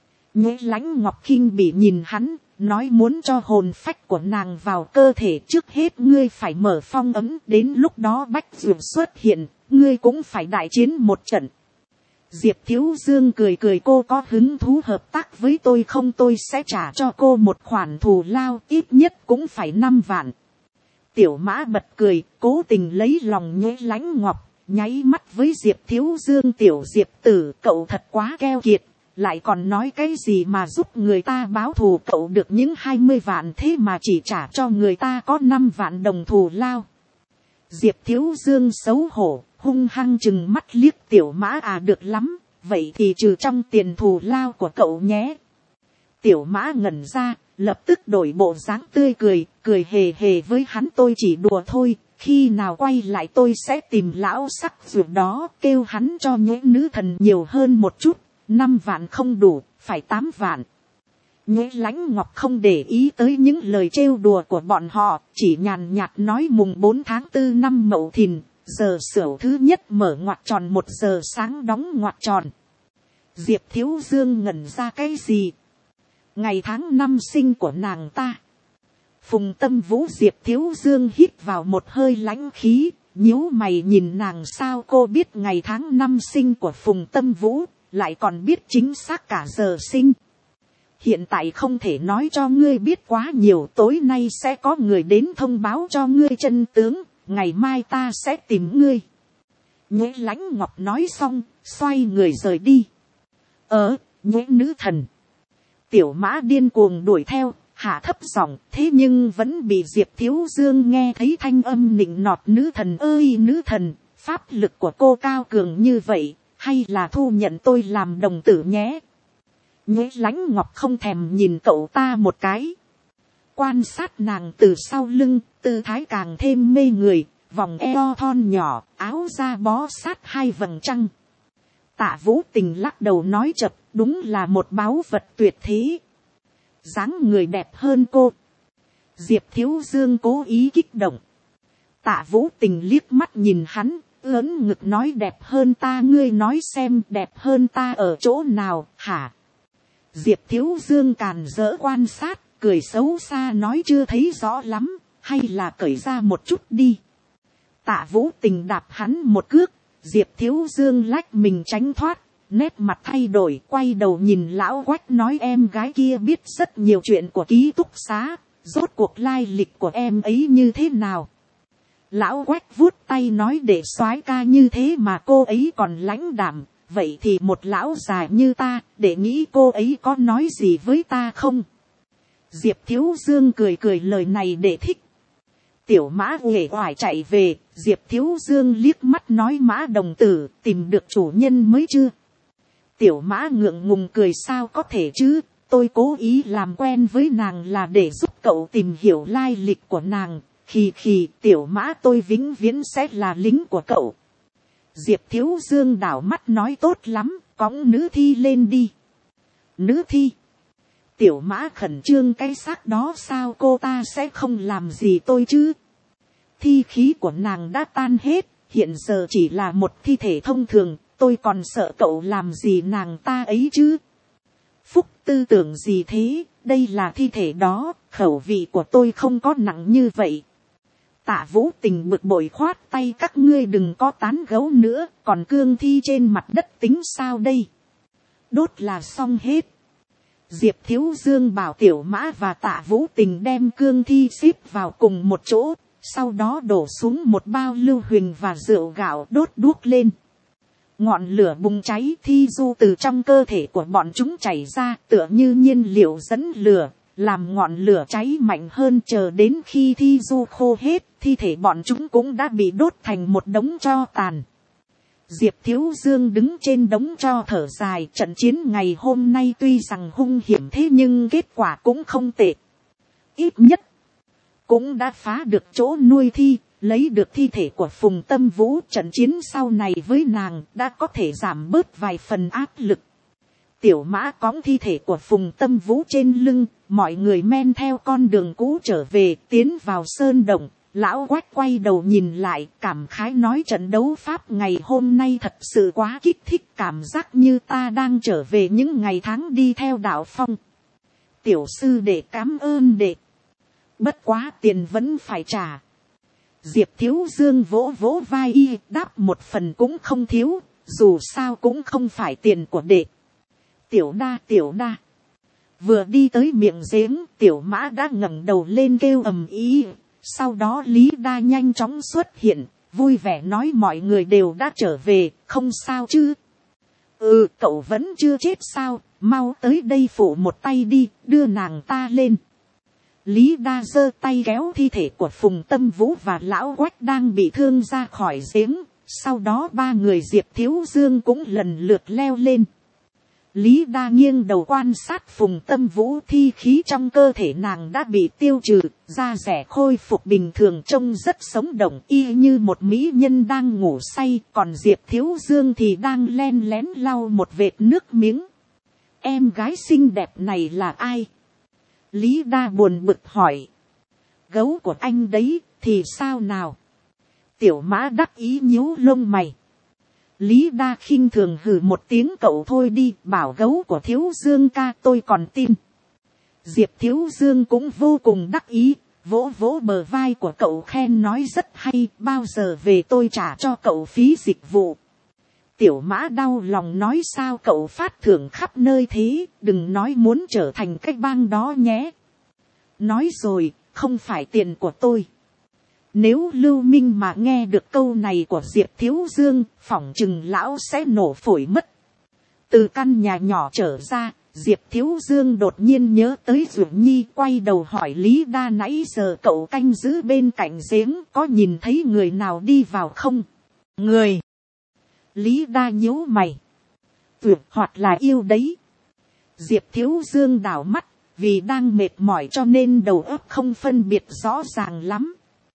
Nhế Lãnh Ngọc khinh bỉ nhìn hắn, nói muốn cho hồn phách của nàng vào cơ thể trước hết ngươi phải mở phong ấn, đến lúc đó Bách Duyệt xuất hiện, ngươi cũng phải đại chiến một trận. Diệp Thiếu Dương cười cười, cô có hứng thú hợp tác với tôi không? Tôi sẽ trả cho cô một khoản thù lao, ít nhất cũng phải 5 vạn. Tiểu Mã bật cười, cố tình lấy lòng Nhế Lãnh Ngọc, nháy mắt với Diệp Thiếu Dương. Tiểu Diệp tử, cậu thật quá keo kiệt, lại còn nói cái gì mà giúp người ta báo thù, cậu được những 20 vạn thế mà chỉ trả cho người ta có 5 vạn đồng thù lao. Diệp Thiếu Dương xấu hổ, hung hăng chừng mắt liếc Tiểu Mã, à được lắm, vậy thì trừ trong tiền thù lao của cậu nhé. Tiểu Mã ngẩn ra, lập tức đổi bộ dáng tươi cười, cười hề hề với hắn, tôi chỉ đùa thôi, khi nào quay lại tôi sẽ tìm lão sắc ruột đó, kêu hắn cho nhẽ nữ thần nhiều hơn một chút, 5 vạn không đủ, phải 8 vạn. Nhẽ Lãnh Ngọc không để ý tới những lời trêu đùa của bọn họ, chỉ nhàn nhạt nói mùng 4 tháng 4 năm Mậu Thìn, giờ sửu thứ nhất mở ngoặc tròn, 1 giờ sáng đóng ngoặc tròn. Diệp Thiếu Dương ngẩn ra cái gì? Ngày tháng năm sinh của nàng ta. Phùng Tâm Vũ. Diệp Thiếu Dương hít vào một hơi lãnh khí, nhíu mày nhìn nàng, sao cô biết ngày tháng năm sinh của Phùng Tâm Vũ, lại còn biết chính xác cả giờ sinh? Hiện tại không thể nói cho ngươi biết quá nhiều, tối nay sẽ có người đến thông báo cho ngươi chân tướng, ngày mai ta sẽ tìm ngươi. Nhẽ Lãnh Ngọc nói xong, xoay người rời đi. Nhẽ nữ thần. Tiểu Mã điên cuồng đuổi theo, hạ thấp giọng, thế nhưng vẫn bị Diệp Thiếu Dương nghe thấy thanh âm nịnh nọt, nữ thần ơi nữ thần, pháp lực của cô cao cường như vậy, hay là thu nhận tôi làm đồng tử nhé. Nhẽ Lãnh Ngọc không thèm nhìn cậu ta một cái, quan sát nàng từ sau lưng, tư thái càng thêm mê người, vòng eo thon nhỏ, áo da bó sát 2 vầng trăng. Tạ Vũ Tình lắc đầu nói chập, đúng là một báu vật tuyệt thế. Dáng người đẹp hơn cô. Diệp Thiếu Dương cố ý kích động. Tạ Vũ Tình liếc mắt nhìn hắn, lớn ngực nói đẹp hơn ta, ngươi nói xem đẹp hơn ta ở chỗ nào, hả? Diệp Thiếu Dương càn rỡ quan sát, cười xấu xa nói chưa thấy rõ lắm, hay là cởi ra một chút đi. Tạ Vũ Tình đạp hắn một cước, Diệp Thiếu Dương lách mình tránh thoát, nét mặt thay đổi, quay đầu nhìn Lão Quách nói em gái kia biết rất nhiều chuyện của ký túc xá, rốt cuộc lai lịch của em ấy như thế nào. Lão Quách vuốt tay nói để soái ca như thế mà cô ấy còn lãnh đạm, vậy thì một lão già như ta, để nghĩ cô ấy có nói gì với ta không? Diệp Thiếu Dương cười cười lời này để thích. Tiểu Mã uể oải chạy về, Diệp Thiếu Dương liếc mắt nói Mã đồng tử, tìm được chủ nhân mới chưa? Tiểu Mã ngượng ngùng cười sao có thể chứ, tôi cố ý làm quen với nàng là để giúp cậu tìm hiểu lai lịch của nàng, khì khì, Tiểu Mã tôi vĩnh viễn sẽ là lính của cậu. Diệp Thiếu Dương đảo mắt nói tốt lắm, cõng nữ thi lên đi. Nữ thi? Tiểu Mã khẩn trương, cái xác đó sao cô ta sẽ không làm gì tôi chứ? Thi khí của nàng đã tan hết, hiện giờ chỉ là một thi thể thông thường, tôi còn sợ cậu làm gì nàng ta ấy chứ? Phúc tư tưởng gì thế, đây là thi thể đó, khẩu vị của tôi không có nặng như vậy. Tạ Vũ Tình bực bội khoát tay, các ngươi đừng có tán gẫu nữa, còn cương thi trên mặt đất tính sao đây? Đốt là xong hết. Diệp Thiếu Dương bảo Tiểu Mã và Tạ Vũ Tình đem cương thi xếp vào cùng một chỗ, sau đó đổ xuống một bao lưu huỳnh và rượu gạo, đốt đuốc lên. Ngọn lửa bùng cháy, thi du từ trong cơ thể của bọn chúng chảy ra, tựa như nhiên liệu dẫn lửa, làm ngọn lửa cháy mạnh hơn, chờ đến khi thi du khô hết, thi thể bọn chúng cũng đã bị đốt thành một đống tro tàn. Diệp Thiếu Dương đứng trên đống tro thở dài, trận chiến ngày hôm nay tuy rằng hung hiểm thế nhưng kết quả cũng không tệ. Ít nhất, cũng đã phá được chỗ nuôi thi, lấy được thi thể của Phùng Tâm Vũ, trận chiến sau này với nàng đã có thể giảm bớt vài phần áp lực. Tiểu Mã cõng thi thể của Phùng Tâm Vũ trên lưng, mọi người men theo con đường cũ trở về, tiến vào sơn động. Lão Quách quay đầu nhìn lại, cảm khái nói trận đấu pháp ngày hôm nay thật sự quá kích thích, cảm giác như ta đang trở về những ngày tháng đi theo đạo phong. Tiểu sư đệ cảm ơn đệ. Bất quá tiền vẫn phải trả. Diệp Thiếu Dương vỗ vỗ vai y, đáp một phần cũng không thiếu, dù sao cũng không phải tiền của đệ. Tiểu đa. Vừa đi tới miệng giếng, Tiểu Mã đã ngẩng đầu lên kêu ầm ĩ. Sau đó Lý Đa nhanh chóng xuất hiện, vui vẻ nói mọi người đều đã trở về, không sao chứ? Cậu vẫn chưa chết sao, mau tới đây phụ một tay đi, đưa nàng ta lên. Lý Đa giơ tay kéo thi thể của Phùng Tâm Vũ và Lão Quách đang bị thương ra khỏi giếng, sau đó 3 người Diệp Thiếu Dương cũng lần lượt leo lên. Lý đa nghiêng đầu quan sát Phùng Tâm Vũ, thi khí trong cơ thể nàng đã bị tiêu trừ, da rẻ khôi phục bình thường, trông rất sống động, y như một mỹ nhân đang ngủ say, còn Diệp Thiếu Dương thì đang len lén lau một vệt nước miếng. Em gái xinh đẹp này là ai? Lý đa buồn bực hỏi. Gấu của anh đấy, thì sao nào? Tiểu Mã đắc ý nhíu lông mày. Lý đa khinh thường hừ một tiếng, cậu thôi đi, bảo gấu của Thiếu Dương ca tôi còn tin. Diệp Thiếu Dương cũng vô cùng đắc ý, vỗ vỗ bờ vai của cậu khen nói rất hay, bao giờ về tôi trả cho cậu phí dịch vụ. Tiểu Mã đau lòng nói sao cậu phát thưởng khắp nơi thế, đừng nói muốn trở thành cái bang đó nhé. Nói rồi, không phải tiền của tôi. Nếu Lưu Minh mà nghe được câu này của Diệp Thiếu Dương, phỏng chừng lão sẽ nổ phổi mất. Từ căn nhà nhỏ trở ra, Diệp Thiếu Dương đột nhiên nhớ tới Duyệt Nhi, quay đầu hỏi Lý đa nãy giờ cậu canh giữ bên cạnh giếng, có nhìn thấy người nào đi vào không? Người. Lý đa nhíu mày. Duyệt hoặc là yêu đấy. Diệp Thiếu Dương đảo mắt, vì đang mệt mỏi cho nên đầu óc không phân biệt rõ ràng lắm.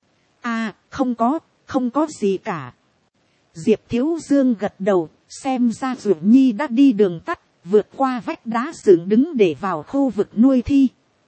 À, không có gì cả. Diệp Thiếu Dương gật đầu, xem ra Duyệt Nhi đã đi đường tắt, vượt qua vách đá dựng đứng để vào khu vực nuôi thi.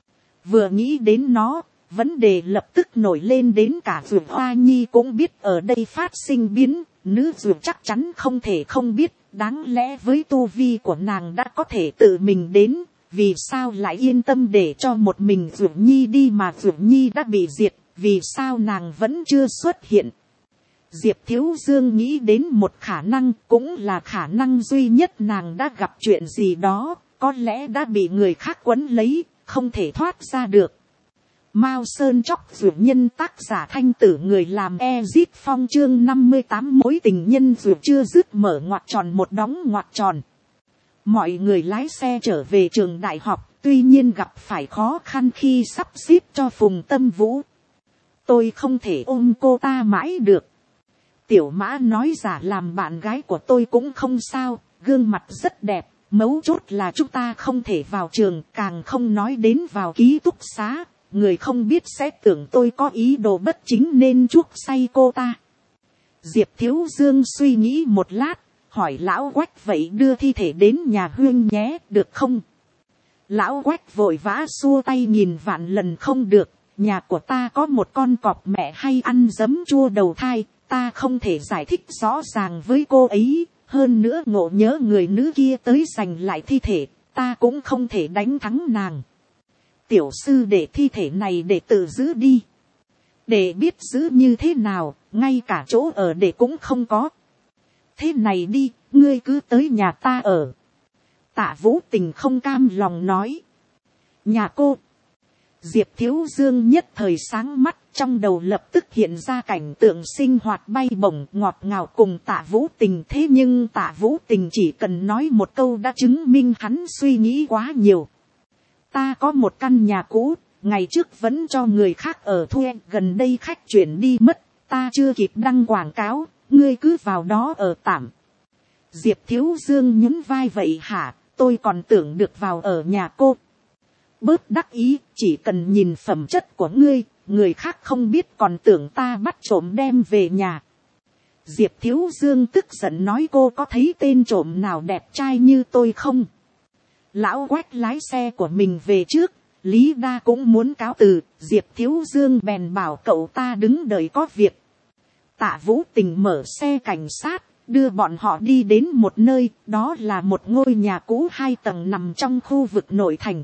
Vừa nghĩ đến nó, vấn đề lập tức nổi lên, đến cả Duyệt Hoa Nhi cũng biết ở đây phát sinh biến, nữ Duyệt chắc chắn không thể không biết, đáng lẽ với tu vi của nàng đã có thể tự mình đến, vì sao lại yên tâm để cho một mình Duyệt Nhi đi mà Duyệt Nhi đã bị diệt. Vì sao nàng vẫn chưa xuất hiện? Diệp Thiếu Dương nghĩ đến một khả năng, cũng là khả năng duy nhất, nàng đã gặp chuyện gì đó, có lẽ đã bị người khác quấn lấy, không thể thoát ra được. Mao Sơn Chóc Duyệt Nhân, tác giả Thanh Tử, người làm Ezit Phong, chương 58, mối tình nhân Duyệt chưa dứt, mở ngoặc tròn một đóng ngoặc tròn. Mọi người lái xe trở về trường đại học, tuy nhiên gặp phải khó khăn khi sắp xếp cho Phùng Tâm Vũ. Tôi không thể ôm cô ta mãi được. Tiểu Mã nói giả làm bạn gái của tôi cũng không sao, gương mặt rất đẹp, mấu chốt là chúng ta không thể vào trường, càng không nói đến vào ký túc xá, người không biết sẽ tưởng tôi có ý đồ bất chính nên chuốc say cô ta. Diệp Thiếu Dương suy nghĩ một lát, hỏi Lão Quách vậy đưa thi thể đến nhà Huyên nhé, được không? Lão Quách vội vã xua tay nhìn vạn lần không được. Nhà của ta có một con cọp mẹ hay ăn giấm chua đầu thai, ta không thể giải thích rõ ràng với cô ấy, hơn nữa ngộ nhớ người nữ kia tới giành lại thi thể, ta cũng không thể đánh thắng nàng. Tiểu sư để thi thể này để tự giữ đi. Để biết giữ như thế nào, ngay cả chỗ ở để cũng không có. Thế này đi, ngươi cứ tới nhà ta ở. Tạ Vũ Tình không cam lòng nói. Nhà cô. Diệp Thiếu Dương nhất thời sáng mắt, trong đầu lập tức hiện ra cảnh tượng sinh hoạt bay bổng ngọt ngào cùng Tạ Vũ Tình. Thế nhưng Tạ Vũ Tình chỉ cần nói một câu đã chứng minh hắn suy nghĩ quá nhiều. Ta có một căn nhà cũ, ngày trước vẫn cho người khác ở thuê, gần đây khách chuyển đi mất, ta chưa kịp đăng quảng cáo, ngươi cứ vào đó ở tạm. Diệp Thiếu Dương nhún vai, vậy hả, tôi còn tưởng được vào ở nhà cô. Bớt đắc ý, chỉ cần nhìn phẩm chất của ngươi, người khác không biết còn tưởng ta bắt trộm đem về nhà. Diệp Thiếu Dương tức giận nói, cô có thấy tên trộm nào đẹp trai như tôi không? Lão Quách lái xe của mình về trước, Lý Đa cũng muốn cáo từ, Diệp Thiếu Dương bèn bảo cậu ta đứng đợi có việc. Tạ Vũ Tình mở xe cảnh sát, đưa bọn họ đi đến một nơi, đó là một ngôi nhà cũ 2 tầng nằm trong khu vực nội thành.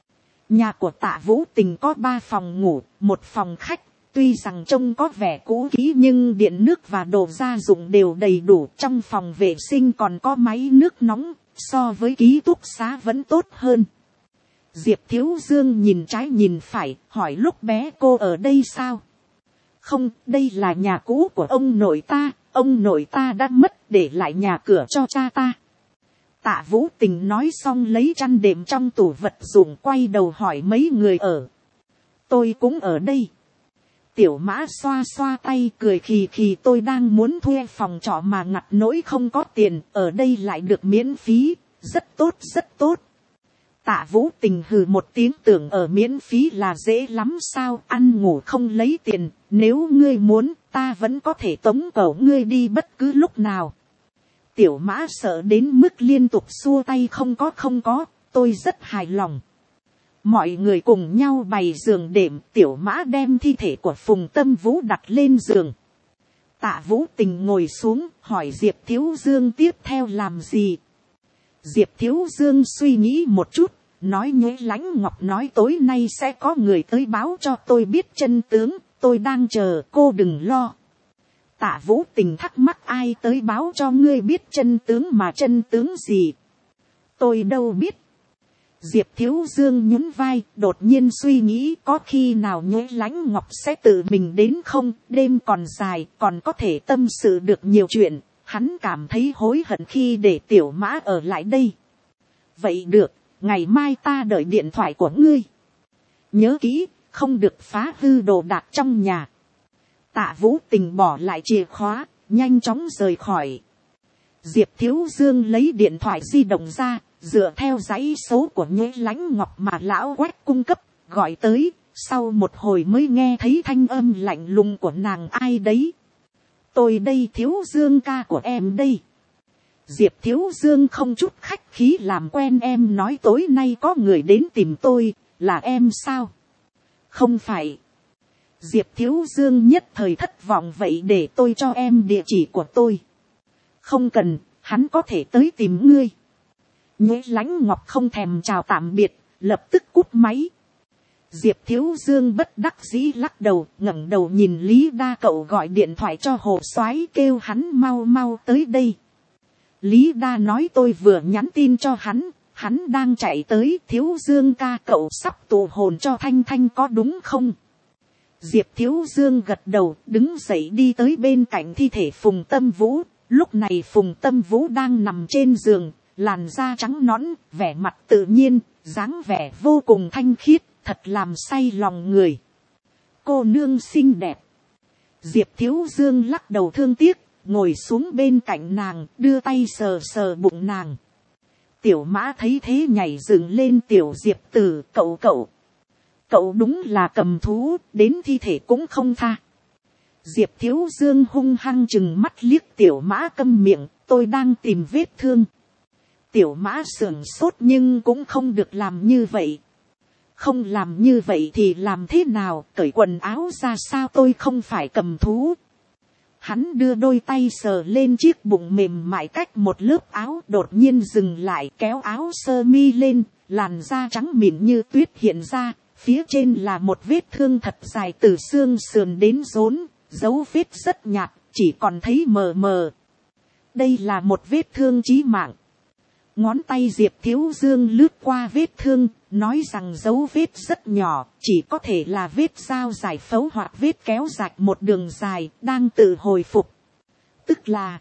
Nhà của Tạ Vũ Tình có 3 phòng ngủ, 1 phòng khách, tuy rằng trông có vẻ cũ kỹ nhưng điện nước và đồ gia dụng đều đầy đủ, trong phòng vệ sinh còn có máy nước nóng, so với ký túc xá vẫn tốt hơn. Diệp Thiếu Dương nhìn trái nhìn phải, hỏi lúc bé cô ở đây sao? Không, đây là nhà cũ của ông nội ta đã mất để lại nhà cửa cho cha ta. Tạ Vũ Tình nói xong lấy chăn đệm trong tủ vật dụng quay đầu hỏi mấy người ở. Tôi cũng ở đây. Tiểu Mã xoa xoa tay cười khì khì, tôi đang muốn thuê phòng trọ mà ngặt nỗi không có tiền, ở đây lại được miễn phí, rất tốt rất tốt. Tạ Vũ Tình hừ một tiếng, tưởng ở miễn phí là dễ lắm sao, ăn ngủ không lấy tiền, nếu ngươi muốn ta vẫn có thể tống cổ ngươi đi bất cứ lúc nào. Tiểu Mã sợ đến mức liên tục xua tay, không có, tôi rất hài lòng. Mọi người cùng nhau bày giường đệm, Tiểu Mã đem thi thể của Phùng Tâm Vũ đặt lên giường. Tạ Vũ Tình ngồi xuống hỏi Diệp Thiếu Dương tiếp theo làm gì. Diệp Thiếu Dương suy nghĩ một chút, nói Nhuế Lãnh Ngọc nói tối nay sẽ có người tới báo cho tôi biết chân tướng, tôi đang chờ, cô đừng lo. Tạ Vũ Tình thắc mắc, ai tới báo cho ngươi biết chân tướng, mà chân tướng gì? Tôi đâu biết. Diệp Thiếu Dương nhún vai, đột nhiên suy nghĩ có khi nào Nhuế Lãnh Ngọc sẽ tự mình đến không, đêm còn dài, còn có thể tâm sự được nhiều chuyện, hắn cảm thấy hối hận khi để Tiểu Mã ở lại đây. Vậy được, ngày mai ta đợi điện thoại của ngươi. Nhớ kỹ, không được phá hư đồ đạc trong nhà. Tạ Vũ Tình bỏ lại chìa khóa, nhanh chóng rời khỏi. Diệp Thiếu Dương lấy điện thoại di động ra, dựa theo dãy số của Nhuế Lãnh Ngọc mà lão Quách cung cấp, gọi tới, sau một hồi mới nghe thấy thanh âm lạnh lùng của nàng, ai đấy? Tôi đây, Thiếu Dương ca của em đây. Diệp Thiếu Dương không chút khách khí làm quen, em nói tối nay có người đến tìm tôi, là em sao? Không phải. Diệp Thiếu Dương nhất thời thất vọng, vậy để tôi cho em địa chỉ của tôi. Không cần, hắn có thể tới tìm ngươi. Nhuế Lãnh Ngọc không thèm chào tạm biệt, lập tức cúp máy. Diệp Thiếu Dương bất đắc dĩ lắc đầu, ngẩng đầu nhìn Lý Đa, cậu gọi điện thoại cho Hồ Soái kêu hắn mau mau tới đây. Lý Đa nói tôi vừa nhắn tin cho hắn đang chạy tới. Thiếu Dương ca, cậu sắp tụ hồn cho Thanh Thanh có đúng không? Diệp Thiếu Dương gật đầu, đứng dậy đi tới bên cạnh thi thể Phùng Tâm Vũ. Lúc này Phùng Tâm Vũ đang nằm trên giường, làn da trắng nõn, vẻ mặt tự nhiên, dáng vẻ vô cùng thanh khiết, thật làm say lòng người. Cô nương xinh đẹp. Diệp Thiếu Dương lắc đầu thương tiếc, ngồi xuống bên cạnh nàng, đưa tay sờ sờ bụng nàng. Tiểu Mã thấy thế nhảy dựng lên, Tiểu Diệp Tử, cậu đúng là cầm thú, đến thi thể cũng không tha. Diệp Thiếu Dương hung hăng chừng mắt liếc Tiểu Mã, câm miệng, tôi đang tìm vết thương. Tiểu Mã sưởng sốt nhưng cũng không được làm như vậy. Không làm như vậy thì làm thế nào, cởi quần áo ra sao, tôi không phải cầm thú. Hắn đưa đôi tay sờ lên chiếc bụng mềm mại cách một lớp áo, đột nhiên dừng lại, kéo áo sơ mi lên, làn da trắng mịn như tuyết hiện ra, phía trên là một vết thương thật dài từ xương sườn đến rốn, dấu vết rất nhạt, chỉ còn thấy mờ mờ. Đây là một vết thương chí mạng. Ngón tay Diệp Thiếu Dương lướt qua vết thương, nói rằng dấu vết rất nhỏ, chỉ có thể là vết dao giải phẫu hoặc vết kéo rạch một đường dài, đang tự hồi phục. Tức là,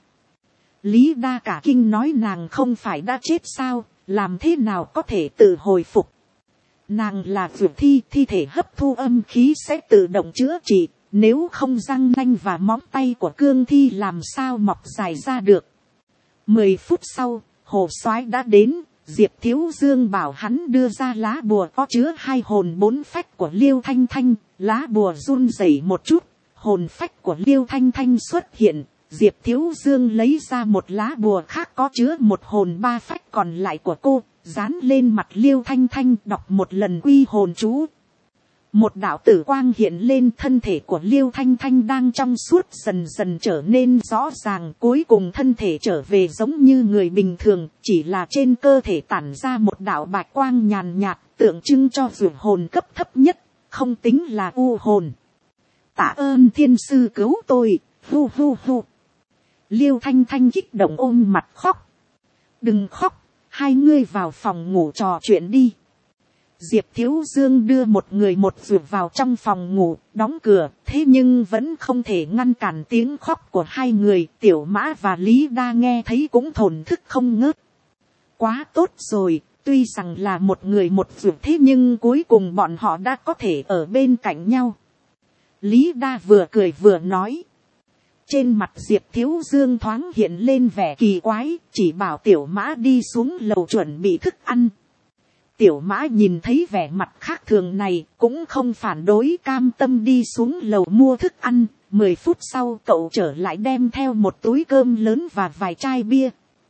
Lý Đa cả kinh nói nàng không phải đã chết sao, làm thế nào có thể tự hồi phục. Nàng là dược thi thể hấp thu âm khí sẽ tự động chữa trị, nếu không răng nanh và móng tay của cương thi làm sao mọc dài ra được. 10 phút sau, Hồ Soái đã đến, Diệp Thiếu Dương bảo hắn đưa ra lá bùa có chứa 2 hồn 4 phách của Liêu Thanh Thanh, lá bùa run rẩy một chút, hồn phách của Liêu Thanh Thanh xuất hiện, Diệp Thiếu Dương lấy ra một lá bùa khác có chứa 1 hồn 3 phách còn lại của cô, dán lên mặt Liêu Thanh Thanh, đọc một lần quy hồn chú. Một đạo tử quang hiện lên, thân thể của Liêu Thanh Thanh đang trong suốt dần dần trở nên rõ ràng, cuối cùng thân thể trở về giống như người bình thường, chỉ là trên cơ thể tản ra một đạo bạch quang nhàn nhạt, tượng trưng cho vượt hồn cấp thấp nhất, không tính là u hồn. Tạ ơn thiên sư cứu tôi, hu hu hu. Liêu Thanh Thanh kích động ôm mặt khóc. Đừng khóc, hai ngươi vào phòng ngủ trò chuyện đi. Diệp Thiếu Dương đưa một người một vượt vào trong phòng ngủ, đóng cửa, thế nhưng vẫn không thể ngăn cản tiếng khóc của hai người. Tiểu Mã và Lý Đa nghe thấy cũng thổn thức không ngớt. Quá tốt rồi, tuy rằng là một người một vượt thế nhưng cuối cùng bọn họ đã có thể ở bên cạnh nhau. Lý Đa vừa cười vừa nói. Trên mặt Diệp Thiếu Dương thoáng hiện lên vẻ kỳ quái, chỉ bảo Tiểu Mã đi xuống lầu chuẩn bị thức ăn. Tiểu Mã nhìn thấy vẻ mặt khác thường này, cũng không phản đối, cam tâm đi xuống lầu mua thức ăn. 10 phút sau cậu trở lại đem theo một túi cơm lớn và vài chai bia.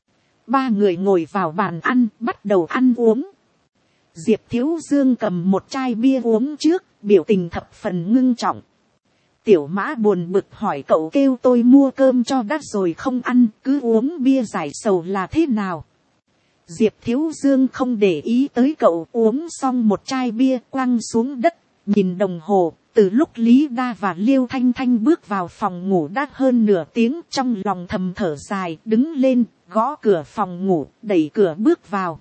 3 người ngồi vào bàn ăn, bắt đầu ăn uống. Diệp Thiếu Dương cầm một chai bia uống trước, biểu tình thập phần ngưng trọng. Tiểu Mã buồn bực hỏi cậu kêu tôi mua cơm cho đã rồi không ăn, cứ uống bia giải sầu là thế nào. Diệp Thiếu Dương không để ý tới cậu, uống xong một chai bia quăng xuống đất, nhìn đồng hồ. Từ lúc Lý Đa và Liêu Thanh Thanh bước vào phòng ngủ đã hơn nửa tiếng, trong lòng thầm thở dài, đứng lên, gõ cửa phòng ngủ, đẩy cửa bước vào.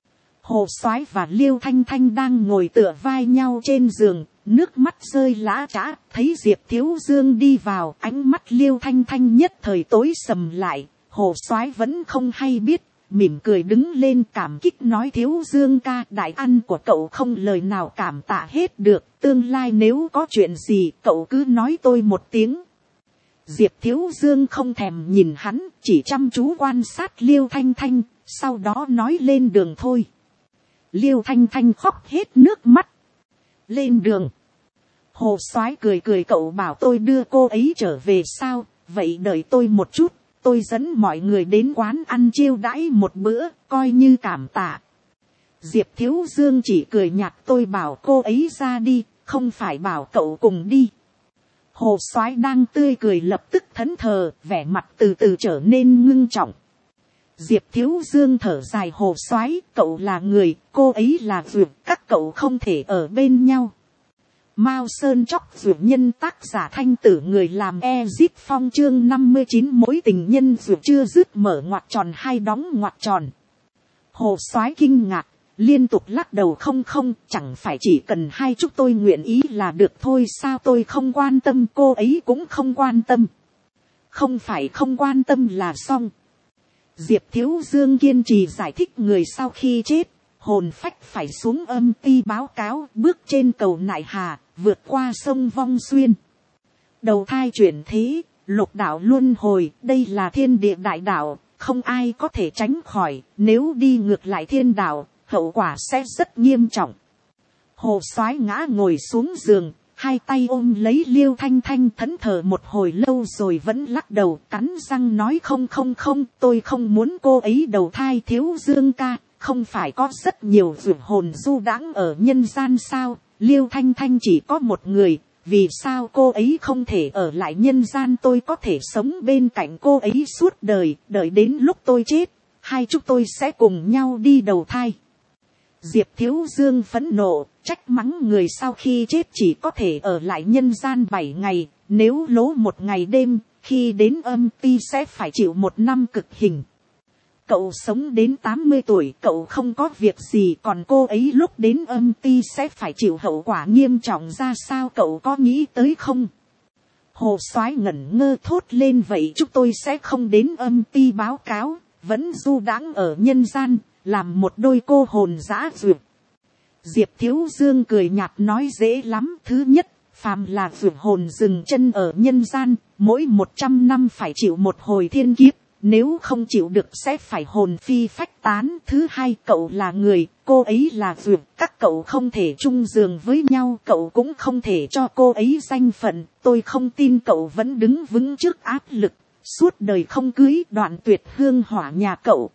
Hồ Soái và Liêu Thanh Thanh đang ngồi tựa vai nhau trên giường, nước mắt rơi lã chã, thấy Diệp Thiếu Dương đi vào, ánh mắt Liêu Thanh Thanh nhất thời tối sầm lại. Hồ Soái vẫn không hay biết, mỉm cười đứng lên cảm kích nói Thiếu Dương ca, đại ăn của cậu không lời nào cảm tạ hết được, tương lai nếu có chuyện gì cậu cứ nói tôi một tiếng. Diệp Thiếu Dương không thèm nhìn hắn, chỉ chăm chú quan sát Liêu Thanh Thanh, sau đó nói lên đường thôi. Liêu Thanh Thanh khóc hết nước mắt. Lên đường. Hồ Soái cười cười, cậu bảo tôi đưa cô ấy trở về sao, vậy đợi tôi một chút, tôi dẫn mọi người đến quán ăn chiêu đãi một bữa, coi như cảm tạ. Diệp Thiếu Dương chỉ cười nhạt, tôi bảo cô ấy ra đi, không phải bảo cậu cùng đi. Hồ Soái đang tươi cười lập tức thẫn thờ, vẻ mặt từ từ trở nên ngưng trọng. Diệp Thiếu Dương thở dài, Hồ Soái, cậu là người, cô ấy là dược, các cậu không thể ở bên nhau. Mao Sơn Chóc Dược Nhân, tác giả Thanh Tử, người làm Ezit Phong, chương 59, mối tình nhân dược chưa dứt, mở ngoặc tròn hai đóng ngoặc tròn. Hồ Soái kinh ngạc, liên tục lắc đầu, không, chẳng phải chỉ cần hai chúng tôi nguyện ý là được thôi sao, tôi không quan tâm, cô ấy cũng không quan tâm. Không phải không quan tâm là xong. Diệp Thiếu Dương kiên trì giải thích, người sau khi chết, hồn phách phải xuống âm ti báo cáo, bước trên cầu Nại Hà, vượt qua sông Vong Xuyên. Đầu thai chuyển thế, lục đạo luân hồi, đây là thiên địa đại đạo, không ai có thể tránh khỏi, nếu đi ngược lại thiên đạo, hậu quả sẽ rất nghiêm trọng. Hồ Soái ngã ngồi xuống giường, hai tay ôm lấy Liêu Thanh Thanh, thẫn thờ một hồi lâu rồi vẫn lắc đầu, cắn răng nói không, tôi không muốn cô ấy đầu thai. Thiếu Dương ca, không phải có rất nhiều vượt hồn du đãng ở nhân gian sao, Liêu Thanh Thanh chỉ có một người, vì sao cô ấy không thể ở lại nhân gian, tôi có thể sống bên cạnh cô ấy suốt đời, đợi đến lúc tôi chết, hai chúng tôi sẽ cùng nhau đi đầu thai. Diệp Thiếu Dương phẫn nộ, trách mắng người sau khi chết chỉ có thể ở lại nhân gian 7 ngày, nếu lố một ngày đêm, khi đến âm ti sẽ phải chịu 1 năm cực hình. Cậu sống đến 80 tuổi, cậu không có việc gì, còn cô ấy lúc đến âm ti sẽ phải chịu hậu quả nghiêm trọng ra sao, cậu có nghĩ tới không? Hồ Soái ngẩn ngơ thốt lên, vậy chúng tôi sẽ không đến âm ti báo cáo, vẫn du đãng ở nhân gian, làm một đôi cô hồn dã duyệt. Diệp Thiếu Dương cười nhạt nói, dễ lắm, thứ nhất, phàm là duyệt hồn dừng chân ở nhân gian, mỗi 100 năm phải chịu một hồi thiên kiếp, nếu không chịu được sẽ phải hồn phi phách tán. Thứ hai, cậu là người, cô ấy là duyệt, các cậu không thể chung giường với nhau, cậu cũng không thể cho cô ấy danh phận, tôi không tin cậu vẫn đứng vững trước áp lực, suốt đời không cưới, đoạn tuyệt hương hỏa nhà cậu.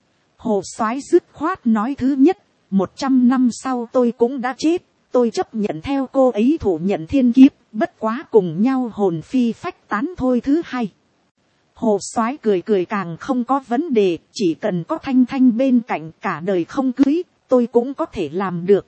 Hồ Soái dứt khoát nói, thứ nhất, 100 năm sau tôi cũng đã chết, tôi chấp nhận theo cô ấy thủ nhận thiên kiếp, bất quá cùng nhau hồn phi phách tán thôi. Thứ hai, Hồ Soái cười cười càng không có vấn đề, chỉ cần có Thanh Thanh bên cạnh, cả đời không cưới, tôi cũng có thể làm được.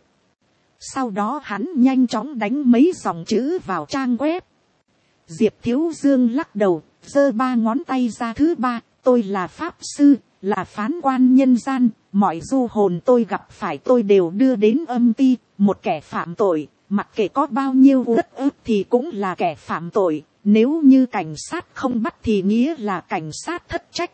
Sau đó hắn nhanh chóng đánh mấy dòng chữ vào trang web. Diệp Thiếu Dương lắc đầu, giơ 3 ngón tay ra, thứ ba, tôi là pháp sư, là phán quan nhân gian, mọi du hồn tôi gặp phải tôi đều đưa đến âm ti, một kẻ phạm tội, mặc kệ có bao nhiêu uất ức thì cũng là kẻ phạm tội, nếu như cảnh sát không bắt thì nghĩa là cảnh sát thất trách.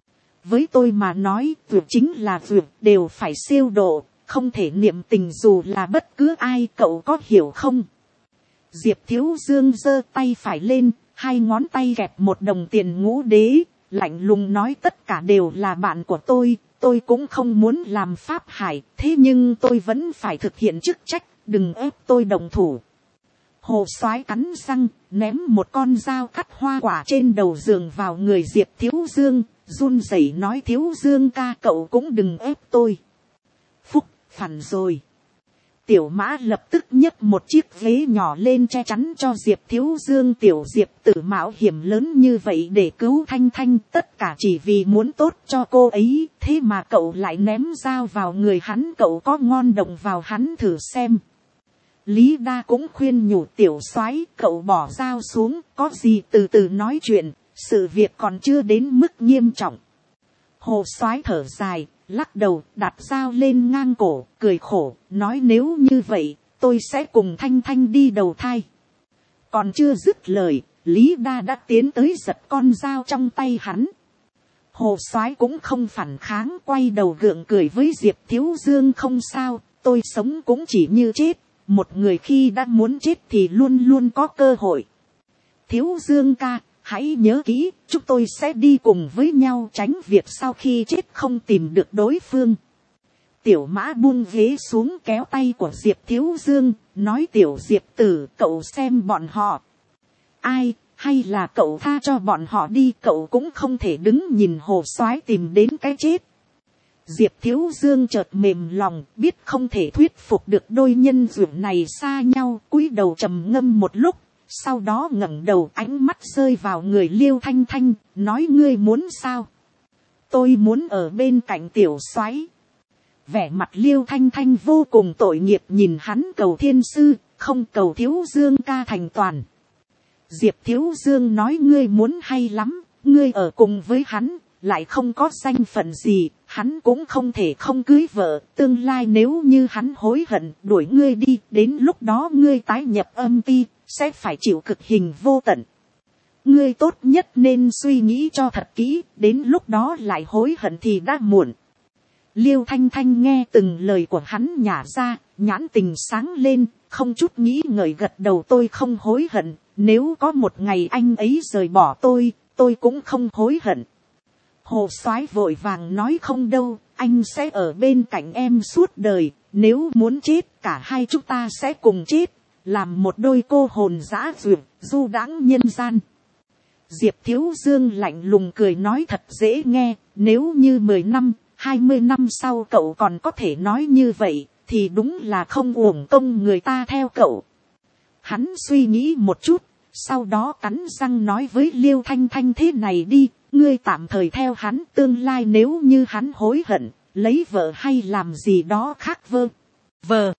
Với tôi mà nói, vượt chính là vượt, đều phải siêu độ, không thể niệm tình dù là bất cứ ai, cậu có hiểu không? Diệp Thiếu Dương giơ tay phải lên, hai ngón tay kẹp một đồng tiền ngũ đế, lạnh lùng nói tất cả đều là bạn của tôi cũng không muốn làm pháp hải, thế nhưng tôi vẫn phải thực hiện chức trách, đừng ép tôi đồng thủ. Hồ Soái cắn răng, ném một con dao cắt hoa quả trên đầu giường vào người Diệp Thiếu Dương, run rẩy nói Thiếu Dương ca, cậu cũng đừng ép tôi. Phúc, phản rồi. Tiểu Mã lập tức nhấc một chiếc ghế nhỏ lên che chắn cho Diệp Thiếu Dương. Tiểu Diệp Tử mạo hiểm lớn như vậy để cứu Thanh Thanh, tất cả chỉ vì muốn tốt cho cô ấy, thế mà cậu lại ném dao vào người hắn, cậu có ngon động vào hắn thử xem. Lý Đa cũng khuyên nhủ Tiểu Soái, cậu bỏ dao xuống, có gì từ từ nói chuyện, sự việc còn chưa đến mức nghiêm trọng. Hồ Soái thở dài, lắc đầu, đặt dao lên ngang cổ, cười khổ, nói nếu như vậy, tôi sẽ cùng Thanh Thanh đi đầu thai. Còn chưa dứt lời, Lý Đa đã tiến tới giật con dao trong tay hắn. Hồ Soái cũng không phản kháng, quay đầu gượng cười với Diệp Thiếu Dương, không sao, tôi sống cũng chỉ như chết, một người khi đã muốn chết thì luôn luôn có cơ hội. Thiếu Dương ca, hãy nhớ kỹ, chúng tôi sẽ đi cùng với nhau, tránh việc sau khi chết không tìm được đối phương. Tiểu Mã buông ghế xuống, kéo tay của Diệp Thiếu Dương, nói Tiểu Diệp Tử, cậu xem bọn họ. Ai, hay là cậu tha cho bọn họ đi, cậu cũng không thể đứng nhìn Hồ Soái tìm đến cái chết. Diệp Thiếu Dương chợt mềm lòng, biết không thể thuyết phục được đôi nhân duyên này xa nhau, cúi đầu trầm ngâm một lúc. Sau đó ngẩng đầu, ánh mắt rơi vào người Liêu Thanh Thanh, nói ngươi muốn sao? Tôi muốn ở bên cạnh Tiểu Soái. Vẻ mặt Liêu Thanh Thanh vô cùng tội nghiệp nhìn hắn, cầu thiên sư, không cầu Thiếu Dương ca thành toàn. Diệp Thiếu Dương nói ngươi muốn hay lắm, ngươi ở cùng với hắn, lại không có danh phận gì, hắn cũng không thể không cưới vợ, tương lai nếu như hắn hối hận, đuổi ngươi đi, đến lúc đó ngươi tái nhập âm ti, sẽ phải chịu cực hình vô tận. Ngươi tốt nhất nên suy nghĩ cho thật kỹ, đến lúc đó lại hối hận thì đã muộn. Liêu Thanh Thanh nghe từng lời của hắn nhả ra, nhãn tình sáng lên, không chút nghĩ ngợi gật đầu, tôi không hối hận, nếu có một ngày anh ấy rời bỏ tôi cũng không hối hận. Hồ Soái vội vàng nói không đâu, anh sẽ ở bên cạnh em suốt đời, nếu muốn chết cả hai chúng ta sẽ cùng chết, làm một đôi cô hồn dã duyệt, du đãng nhân gian. Diệp Thiếu Dương lạnh lùng cười nói thật dễ nghe, nếu như 10 năm, 20 năm sau cậu còn có thể nói như vậy, thì đúng là không uổng công người ta theo cậu. Hắn suy nghĩ một chút, sau đó cắn răng nói với Liêu Thanh Thanh thế này đi, ngươi tạm thời theo hắn, tương lai nếu như hắn hối hận, lấy vợ hay làm gì đó khác vờ,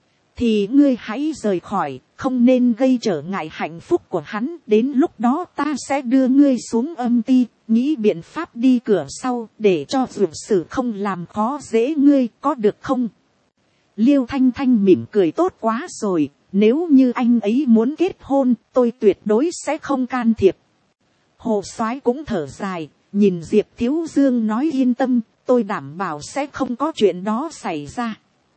thì ngươi hãy rời khỏi, không nên gây trở ngại hạnh phúc của hắn, đến lúc đó ta sẽ đưa ngươi xuống âm ti, nghĩ biện pháp đi cửa sau, để cho dược sử không làm khó dễ ngươi, có được không? Liêu Thanh Thanh mỉm cười, tốt quá rồi, nếu như anh ấy muốn kết hôn, tôi tuyệt đối sẽ không can thiệp. Hồ Soái cũng thở dài, nhìn Diệp Thiếu Dương nói yên tâm, tôi đảm bảo sẽ không có chuyện đó xảy ra.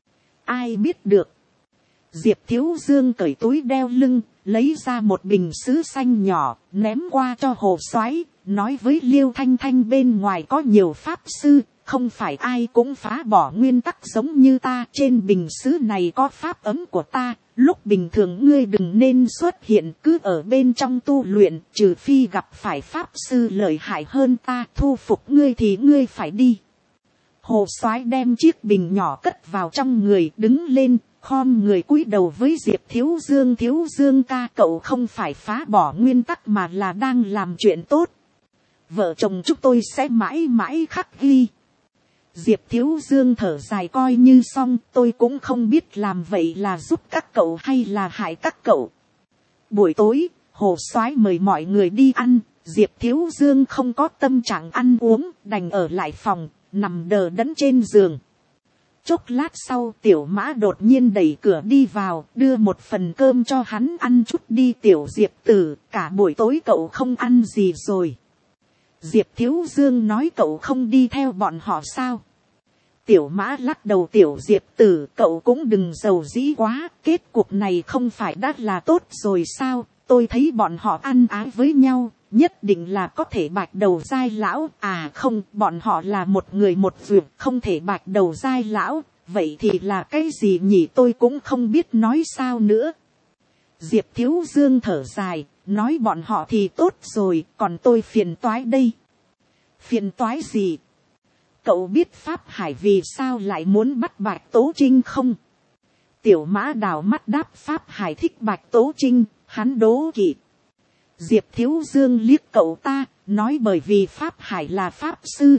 Ai biết được. Diệp Thiếu Dương cởi túi đeo lưng, lấy ra một bình sứ xanh nhỏ, ném qua cho Hồ Soái, nói với Liêu Thanh Thanh bên ngoài có nhiều pháp sư, không phải ai cũng phá bỏ nguyên tắc giống như ta, trên bình sứ này có pháp ấm của ta, lúc bình thường ngươi đừng nên xuất hiện, cứ ở bên trong tu luyện, trừ phi gặp phải pháp sư lợi hại hơn ta, thu phục ngươi thì ngươi phải đi. Hồ Soái đem chiếc bình nhỏ cất vào trong người, đứng lên, khom người cúi đầu với Diệp Thiếu Dương, Thiếu Dương ca, cậu không phải phá bỏ nguyên tắc mà là đang làm chuyện tốt. Vợ chồng chúng tôi sẽ mãi mãi khắc ghi. Diệp Thiếu Dương thở dài, coi như xong, tôi cũng không biết làm vậy là giúp các cậu hay là hại các cậu. Buổi tối, Hồ Soái mời mọi người đi ăn, Diệp Thiếu Dương không có tâm trạng ăn uống, đành ở lại phòng, nằm đờ đẫn trên giường. Chốc lát sau, Tiểu Mã đột nhiên đẩy cửa đi vào, đưa một phần cơm cho hắn ăn chút đi. Tiểu Diệp Tử, cả buổi tối cậu không ăn gì rồi. Diệp Thiếu Dương nói, cậu không đi theo bọn họ sao? Tiểu Mã lắc đầu, Tiểu Diệp Tử, cậu cũng đừng giàu dĩ quá, kết cục này không phải đã là tốt rồi sao, tôi thấy bọn họ ăn ái với nhau, nhất định là có thể bạch đầu giai lão. À không, bọn họ là một người một việc, không thể bạch đầu giai lão. Vậy thì là cái gì nhỉ, tôi cũng không biết nói sao nữa. Diệp Thiếu Dương thở dài, nói bọn họ thì tốt rồi, còn tôi phiền toái đây. Phiền toái gì? Cậu biết Pháp Hải vì sao lại muốn bắt Bạch Tố Trinh không? Tiểu Mã đào mắt đáp, Pháp Hải thích Bạch Tố Trinh, hắn đố kỵ. Diệp Thiếu Dương liếc cậu ta, nói bởi vì Pháp Hải là Pháp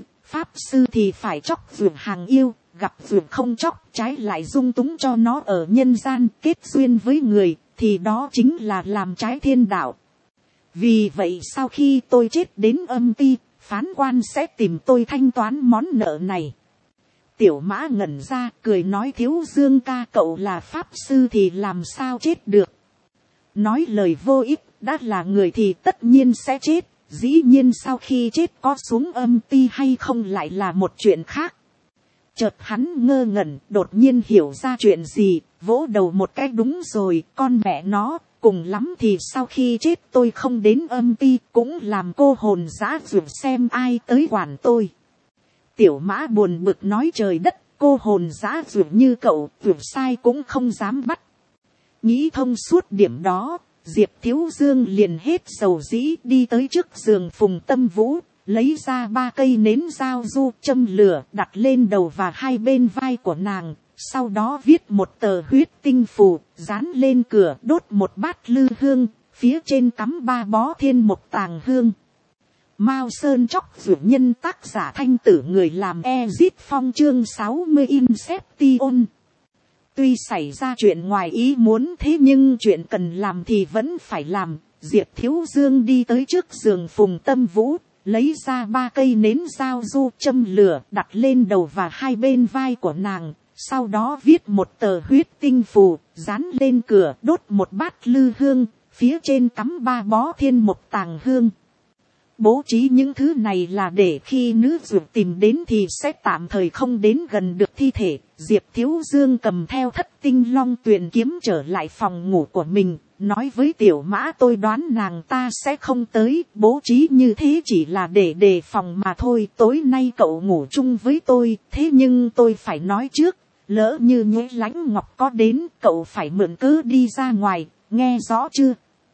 Sư thì phải chóc vượt hàng yêu, gặp vượt không chóc, trái lại dung túng cho nó ở nhân gian kết duyên với người, thì đó chính là làm trái thiên đạo. Vì vậy sau khi tôi chết đến âm ti, phán quan sẽ tìm tôi thanh toán món nợ này. Tiểu Mã ngẩn ra, cười nói, Thiếu Dương ca, cậu là Pháp Sư thì làm sao chết được. Nói lời vô ích, đã là người thì tất nhiên sẽ chết, dĩ nhiên sau khi chết có xuống âm ti hay không lại là một chuyện khác. Chợt hắn ngơ ngẩn, đột nhiên hiểu ra chuyện gì, vỗ đầu một cái, đúng rồi, con mẹ nó, cùng lắm thì sau khi chết tôi không đến âm ti, cũng làm cô hồn dã dược xem ai tới quản tôi. Tiểu Mã buồn bực nói, trời đất, cô hồn dã dược như cậu, dược sai cũng không dám bắt. Nghĩ thông suốt điểm đó, Diệp Thiếu Dương liền hết dầu dĩ đi tới trước giường Phùng Tâm Vũ, lấy ra 3 cây nến giao du châm lửa đặt lên đầu và 2 bên vai của nàng, sau đó viết một tờ huyết tinh phù, dán lên cửa, đốt một bát lư hương, phía trên cắm 3 bó thiên mục tàng hương. Mao Sơn Chóc Dược Nhân, tác giả Thanh Tử, người làm Ezit Phong, chương 60 Inception. Tuy xảy ra chuyện ngoài ý muốn, thế nhưng chuyện cần làm thì vẫn phải làm. Diệp Thiếu Dương đi tới trước giường Phùng Tâm Vũ, lấy ra 3 cây nến giao du châm lửa đặt lên đầu và 2 bên vai của nàng, sau đó viết một tờ huyết tinh phù, dán lên cửa, đốt một bát lư hương, phía trên cắm 3 bó thiên mục tàng hương. Bố trí những thứ này là để khi nữ dược tìm đến thì sẽ tạm thời không đến gần được thi thể. Diệp Thiếu Dương cầm theo Thất Tinh Long Tuyền kiếm trở lại phòng ngủ của mình, nói với Tiểu Mã, tôi đoán nàng ta sẽ không tới, bố trí như thế chỉ là để đề phòng mà thôi. Tối nay cậu ngủ chung với tôi, thế nhưng tôi phải nói trước, lỡ như Nhuế Lãnh Ngọc có đến, cậu phải mượn cớ đi ra ngoài, nghe rõ chưa?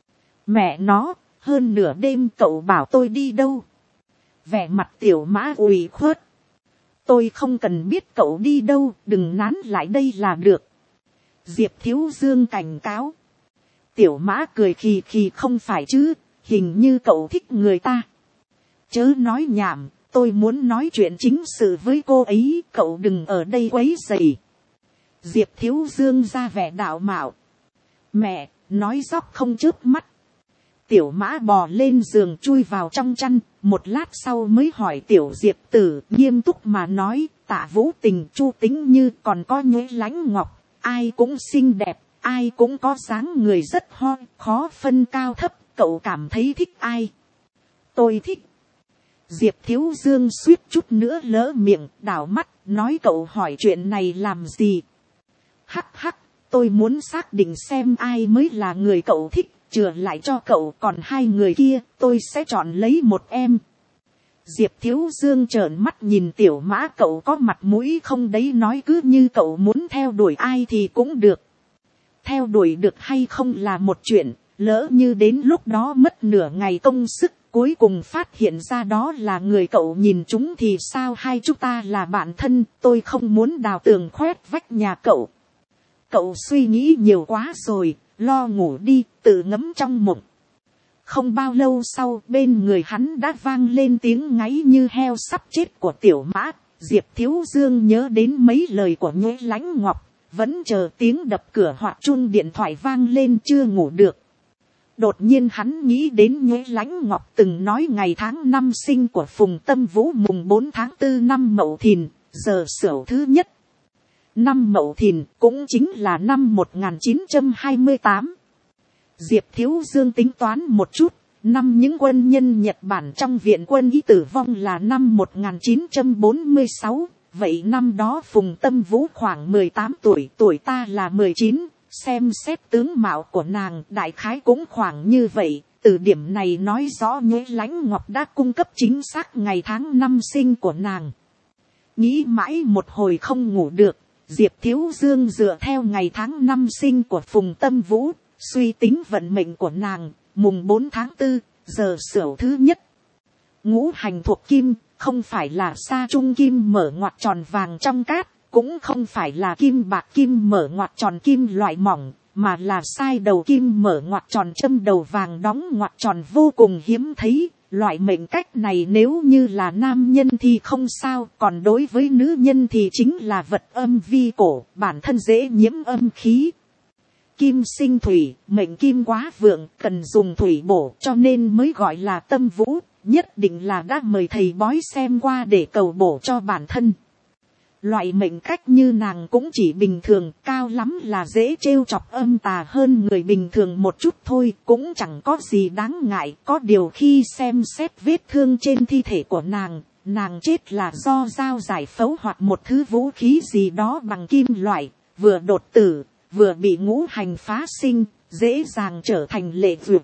Mẹ nó, hơn nửa đêm cậu bảo tôi đi đâu? Vẻ mặt Tiểu Mã ủy khuất. Tôi không cần biết cậu đi đâu, đừng nán lại đây là được. Diệp Thiếu Dương cảnh cáo. Tiểu Mã cười khì khì, không phải chứ, hình như cậu thích người ta. Chớ nói nhảm, tôi muốn nói chuyện chính sự với cô ấy, cậu đừng ở đây quấy rầy. Diệp Thiếu Dương ra vẻ đạo mạo. Mẹ, nói dóc không chớp mắt. Tiểu Mã bò lên giường chui vào trong chăn, một lát sau mới hỏi Tiểu Diệp Tử, nghiêm túc mà nói, Tạ Vũ Tình, Chu Tính Như, còn có Nhuế Lãnh Ngọc, ai cũng xinh đẹp, ai cũng có dáng người rất hot, khó phân cao thấp, cậu cảm thấy thích ai? Tôi thích. Diệp Thiếu Dương suýt chút nữa lỡ miệng, đảo mắt, nói, cậu hỏi chuyện này làm gì? Hắc hắc, tôi muốn xác định xem ai mới là người cậu thích, chừa lại cho cậu, còn 2 người kia tôi sẽ chọn lấy một em. Diệp Thiếu Dương trợn mắt nhìn Tiểu Mã, cậu có mặt mũi không đấy, nói cứ như cậu muốn theo đuổi ai thì cũng được. Theo đuổi được hay không là một chuyện, lỡ như đến lúc đó mất nửa ngày công sức, cuối cùng phát hiện ra đó là người cậu nhìn chúng thì sao? Hai chúng ta là bạn thân, tôi không muốn đào tường khoét vách nhà cậu. Cậu suy nghĩ nhiều quá rồi, lo ngủ đi, tự ngẫm trong mộng. Không bao lâu sau, bên người hắn đã vang lên tiếng ngáy như heo sắp chết của Tiểu Mã. Diệp Thiếu Dương nhớ đến mấy lời của Nhuế Lãnh Ngọc, vẫn chờ tiếng đập cửa hoặc chuông điện thoại vang lên, chưa ngủ được. Đột nhiên hắn nghĩ đến Nhuế Lãnh Ngọc từng nói ngày tháng năm sinh của Phùng Tâm Vũ mùng 4 tháng 4 năm Mậu Thìn, giờ Sửu thứ nhất. Năm Mậu Thìn cũng chính là năm 1928. Diệp Thiếu Dương tính toán một chút, năm những quân nhân Nhật Bản trong viện quân y tử vong là năm 1946, vậy năm đó Phùng Tâm Vũ khoảng 18 tuổi, tuổi ta là 19, xem xét tướng mạo của nàng đại khái cũng khoảng như vậy. Từ điểm này nói rõ Nhuế Lãnh Ngọc đã cung cấp chính xác ngày tháng năm sinh của nàng. Nghĩ mãi một hồi không ngủ được, Diệp Thiếu Dương dựa theo ngày tháng năm sinh của Phùng Tâm Vũ, suy tính vận mệnh của nàng, mùng 4 tháng 4, giờ sửu thứ nhất. Ngũ hành thuộc kim, không phải là sa trung kim mở ngoặt tròn vàng trong cát, cũng không phải là kim bạc kim mở ngoặt tròn kim loại mỏng, mà là sai đầu kim mở ngoặt tròn châm đầu vàng đóng ngoặt tròn vô cùng hiếm thấy. Loại mệnh cách này nếu như là nam nhân thì không sao, còn đối với nữ nhân thì chính là vật âm vi cổ, bản thân dễ nhiễm âm khí. Kim sinh thủy, mệnh kim quá vượng, cần dùng thủy bổ, cho nên mới gọi là Tâm Vũ, nhất định là đã mời thầy bói xem qua để cầu bổ cho bản thân. Loại mệnh cách như nàng cũng chỉ bình thường, cao lắm là dễ trêu chọc âm tà hơn người bình thường một chút thôi, cũng chẳng có gì đáng ngại. Có điều khi xem xét vết thương trên thi thể của nàng chết là do dao giải phẫu hoặc một thứ vũ khí gì đó bằng kim loại, vừa đột tử, vừa bị ngũ hành phá sinh, dễ dàng trở thành lệ vượt.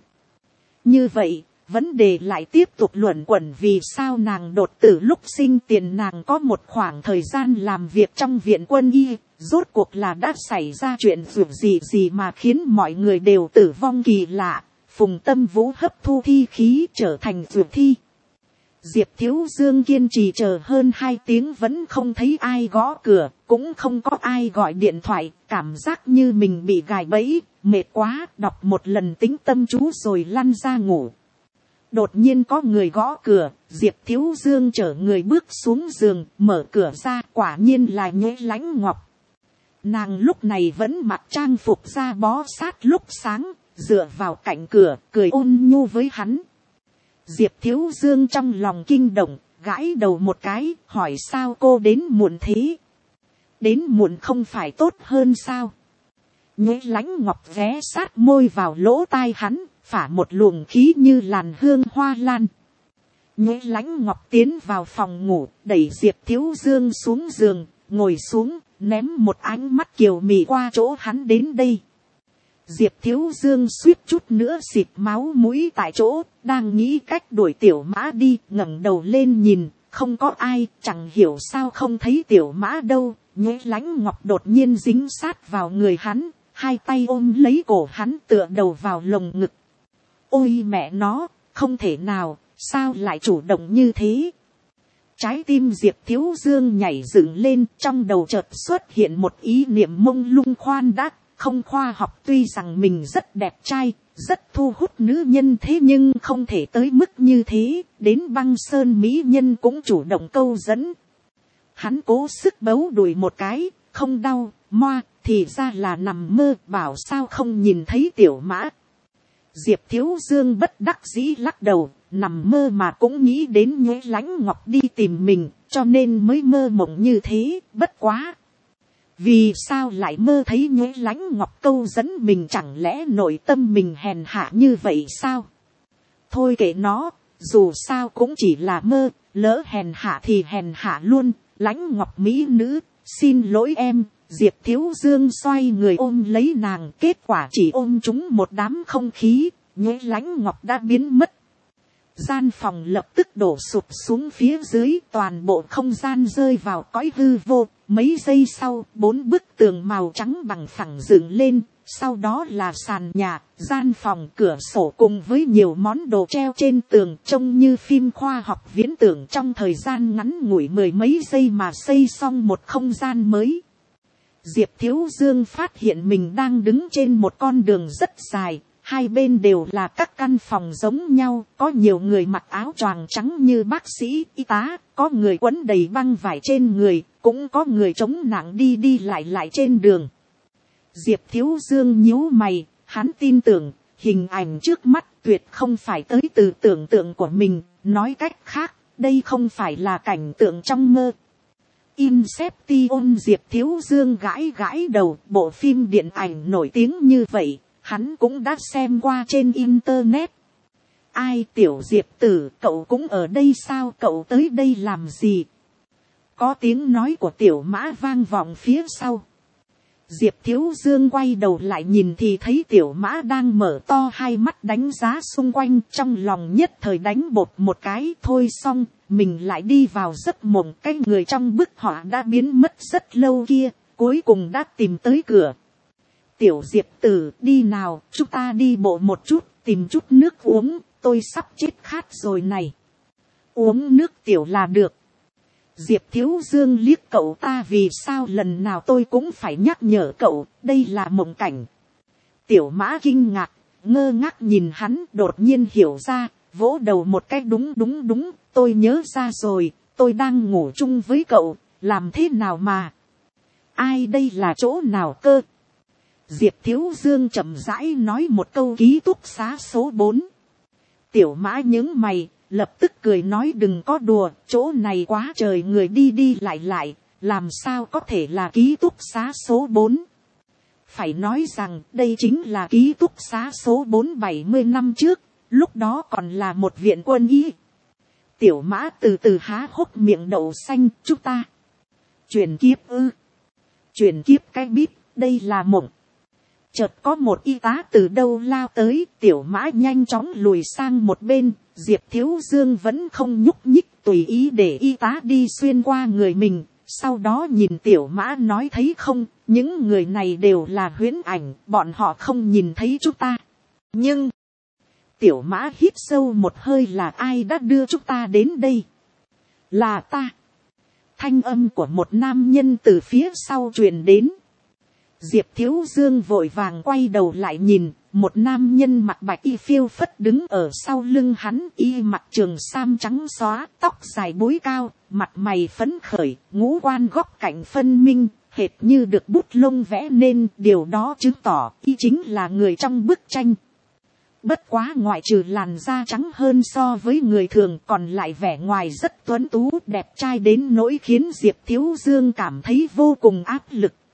Như vậy, vấn đề lại tiếp tục luẩn quẩn vì sao nàng đột tử lúc sinh tiền. Nàng có một khoảng thời gian làm việc trong viện quân y, rốt cuộc là đã xảy ra chuyện vượt gì mà khiến mọi người đều tử vong kỳ lạ. Phùng Tâm Vũ hấp thu thi khí trở thành vượt thi. Diệp Thiếu Dương kiên trì chờ hơn 2 tiếng vẫn không thấy ai gõ cửa, cũng không có ai gọi điện thoại, cảm giác như mình bị gài bẫy, mệt quá, đọc một lần tĩnh tâm chú rồi lăn ra ngủ. Đột nhiên có người gõ cửa, Diệp Thiếu Dương chở người bước xuống giường, mở cửa ra, quả nhiên là Nhuế Lãnh Ngọc. Nàng lúc này vẫn mặc trang phục da bó sát lúc sáng, dựa vào cạnh cửa, cười ôn nhu với hắn. Diệp Thiếu Dương trong lòng kinh động, gãi đầu một cái, hỏi sao cô đến muộn thế? Đến muộn không phải tốt hơn sao? Nhuế Lãnh Ngọc ghé sát môi vào lỗ tai hắn, phả một luồng khí như làn hương hoa lan. Nhuế Lãnh Ngọc tiến vào phòng ngủ, đẩy Diệp Thiếu Dương xuống giường, ngồi xuống, ném một ánh mắt kiều mị qua chỗ hắn đến đây. Diệp Thiếu Dương suýt chút nữa xịt máu mũi tại chỗ, đang nghĩ cách đuổi Tiểu Mã đi, ngẩng đầu lên nhìn, không có ai, chẳng hiểu sao không thấy Tiểu Mã đâu. Nhuế Lãnh Ngọc đột nhiên dính sát vào người hắn, hai tay ôm lấy cổ hắn tựa đầu vào lồng ngực. Ôi mẹ nó, không thể nào, sao lại chủ động như thế? Trái tim Diệp Thiếu Dương nhảy dựng lên, trong đầu chợt xuất hiện một ý niệm mông lung khoan đã. Không khoa học, tuy rằng mình rất đẹp trai, rất thu hút nữ nhân, thế nhưng không thể tới mức như thế, đến Băng Sơn mỹ nhân cũng chủ động câu dẫn. Hắn cố sức bấu đùi một cái, không đau, moa, thì ra là nằm mơ, bảo sao không nhìn thấy Tiểu Mã. Diệp Thiếu Dương bất đắc dĩ lắc đầu, nằm mơ mà cũng nghĩ đến Nhuế Lãnh Ngọc đi tìm mình, cho nên mới mơ mộng như thế, bất quá. Vì sao lại mơ thấy Nhuế Lãnh Ngọc câu dẫn mình, chẳng lẽ nội tâm mình hèn hạ như vậy sao? Thôi kệ nó, dù sao cũng chỉ là mơ, lỡ hèn hạ thì hèn hạ luôn. Lãnh Ngọc mỹ nữ, xin lỗi em. Diệp Thiếu Dương xoay người ôm lấy nàng, kết quả chỉ ôm chúng một đám không khí, Nhuế Lãnh Ngọc đã biến mất. Gian phòng lập tức đổ sụp xuống phía dưới, toàn bộ không gian rơi vào cõi hư vô. Mấy giây sau, 4 bức tường màu trắng bằng phẳng dựng lên, sau đó là sàn nhà, gian phòng, cửa sổ cùng với nhiều món đồ treo trên tường, trông như phim khoa học viễn tưởng. Trong thời gian ngắn ngủi 10 mấy giây mà xây xong một không gian mới. Diệp Thiếu Dương phát hiện mình đang đứng trên một con đường rất dài, hai bên đều là các căn phòng giống nhau, có nhiều người mặc áo choàng trắng như bác sĩ, y tá, có người quấn đầy băng vải trên người, cũng có người chống nặng đi đi lại trên đường. Diệp Thiếu Dương nhíu mày, hắn tin tưởng, hình ảnh trước mắt tuyệt không phải tới từ tưởng tượng của mình, nói cách khác, đây không phải là cảnh tượng trong mơ. Inception. Diệp Thiếu Dương gãi đầu, bộ phim điện ảnh nổi tiếng như vậy, hắn cũng đã xem qua trên internet. Ai, Tiểu Diệp tử, cậu cũng ở đây sao, cậu tới đây làm gì? Có tiếng nói của Tiểu Mã vang vọng phía sau. Diệp Thiếu Dương quay đầu lại nhìn thì thấy tiểu mã đang mở to hai mắt đánh giá xung quanh, trong lòng nhất thời đánh bột một cái. Thôi xong, mình lại đi vào giấc mộng. Cái người trong bức họa đã biến mất rất lâu kia, cuối cùng đã tìm tới cửa. Tiểu Diệp tử, đi nào, chúng ta đi bộ một chút, tìm chút nước uống, tôi sắp chết khát rồi này. Uống nước tiểu là được. Diệp Thiếu Dương liếc cậu ta, vì sao lần nào tôi cũng phải nhắc nhở cậu, đây là mộng cảnh. Tiểu mã kinh ngạc, ngơ ngác nhìn hắn, đột nhiên hiểu ra, vỗ đầu một cái, đúng, tôi nhớ ra rồi, tôi đang ngủ chung với cậu, làm thế nào mà. Ai, đây là chỗ nào cơ? Diệp Thiếu Dương chậm rãi nói một câu, ký túc xá số 4. Tiểu mã nhướng mày, lập tức cười nói, đừng có đùa, chỗ này quá trời người đi đi lại, làm sao có thể là ký túc xá số 4. Phải nói rằng đây chính là ký túc xá số 4 70 năm trước, lúc đó còn là một viện quân y. Tiểu mã từ từ há hốc miệng đậu xanh, chúng ta chuyển kiếp ư? Chuyển kiếp cái bíp, đây là mộng. Chợt có một y tá từ đâu lao tới, tiểu mã nhanh chóng lùi sang một bên. Diệp Thiếu Dương vẫn không nhúc nhích, tùy ý để y tá đi xuyên qua người mình. Sau đó nhìn tiểu mã nói, thấy không, những người này đều là huyễn ảnh, bọn họ không nhìn thấy chúng ta. Nhưng, tiểu mã hít sâu một hơi, là ai đã đưa chúng ta đến đây? Là ta. Thanh âm của một nam nhân từ phía sau truyền đến. Diệp Thiếu Dương vội vàng quay đầu lại nhìn, một nam nhân mặc bạch y phiêu phất đứng ở sau lưng hắn, y mặc trường sam trắng xóa, tóc dài búi cao, mặt mày phấn khởi, ngũ quan góc cạnh phân minh, hệt như được bút lông vẽ nên, điều đó chứng tỏ y chính là người trong bức tranh. Bất quá ngoại trừ làn da trắng hơn so với người thường, còn lại vẻ ngoài rất tuấn tú đẹp trai đến nỗi khiến Diệp Thiếu Dương cảm thấy vô cùng áp lực.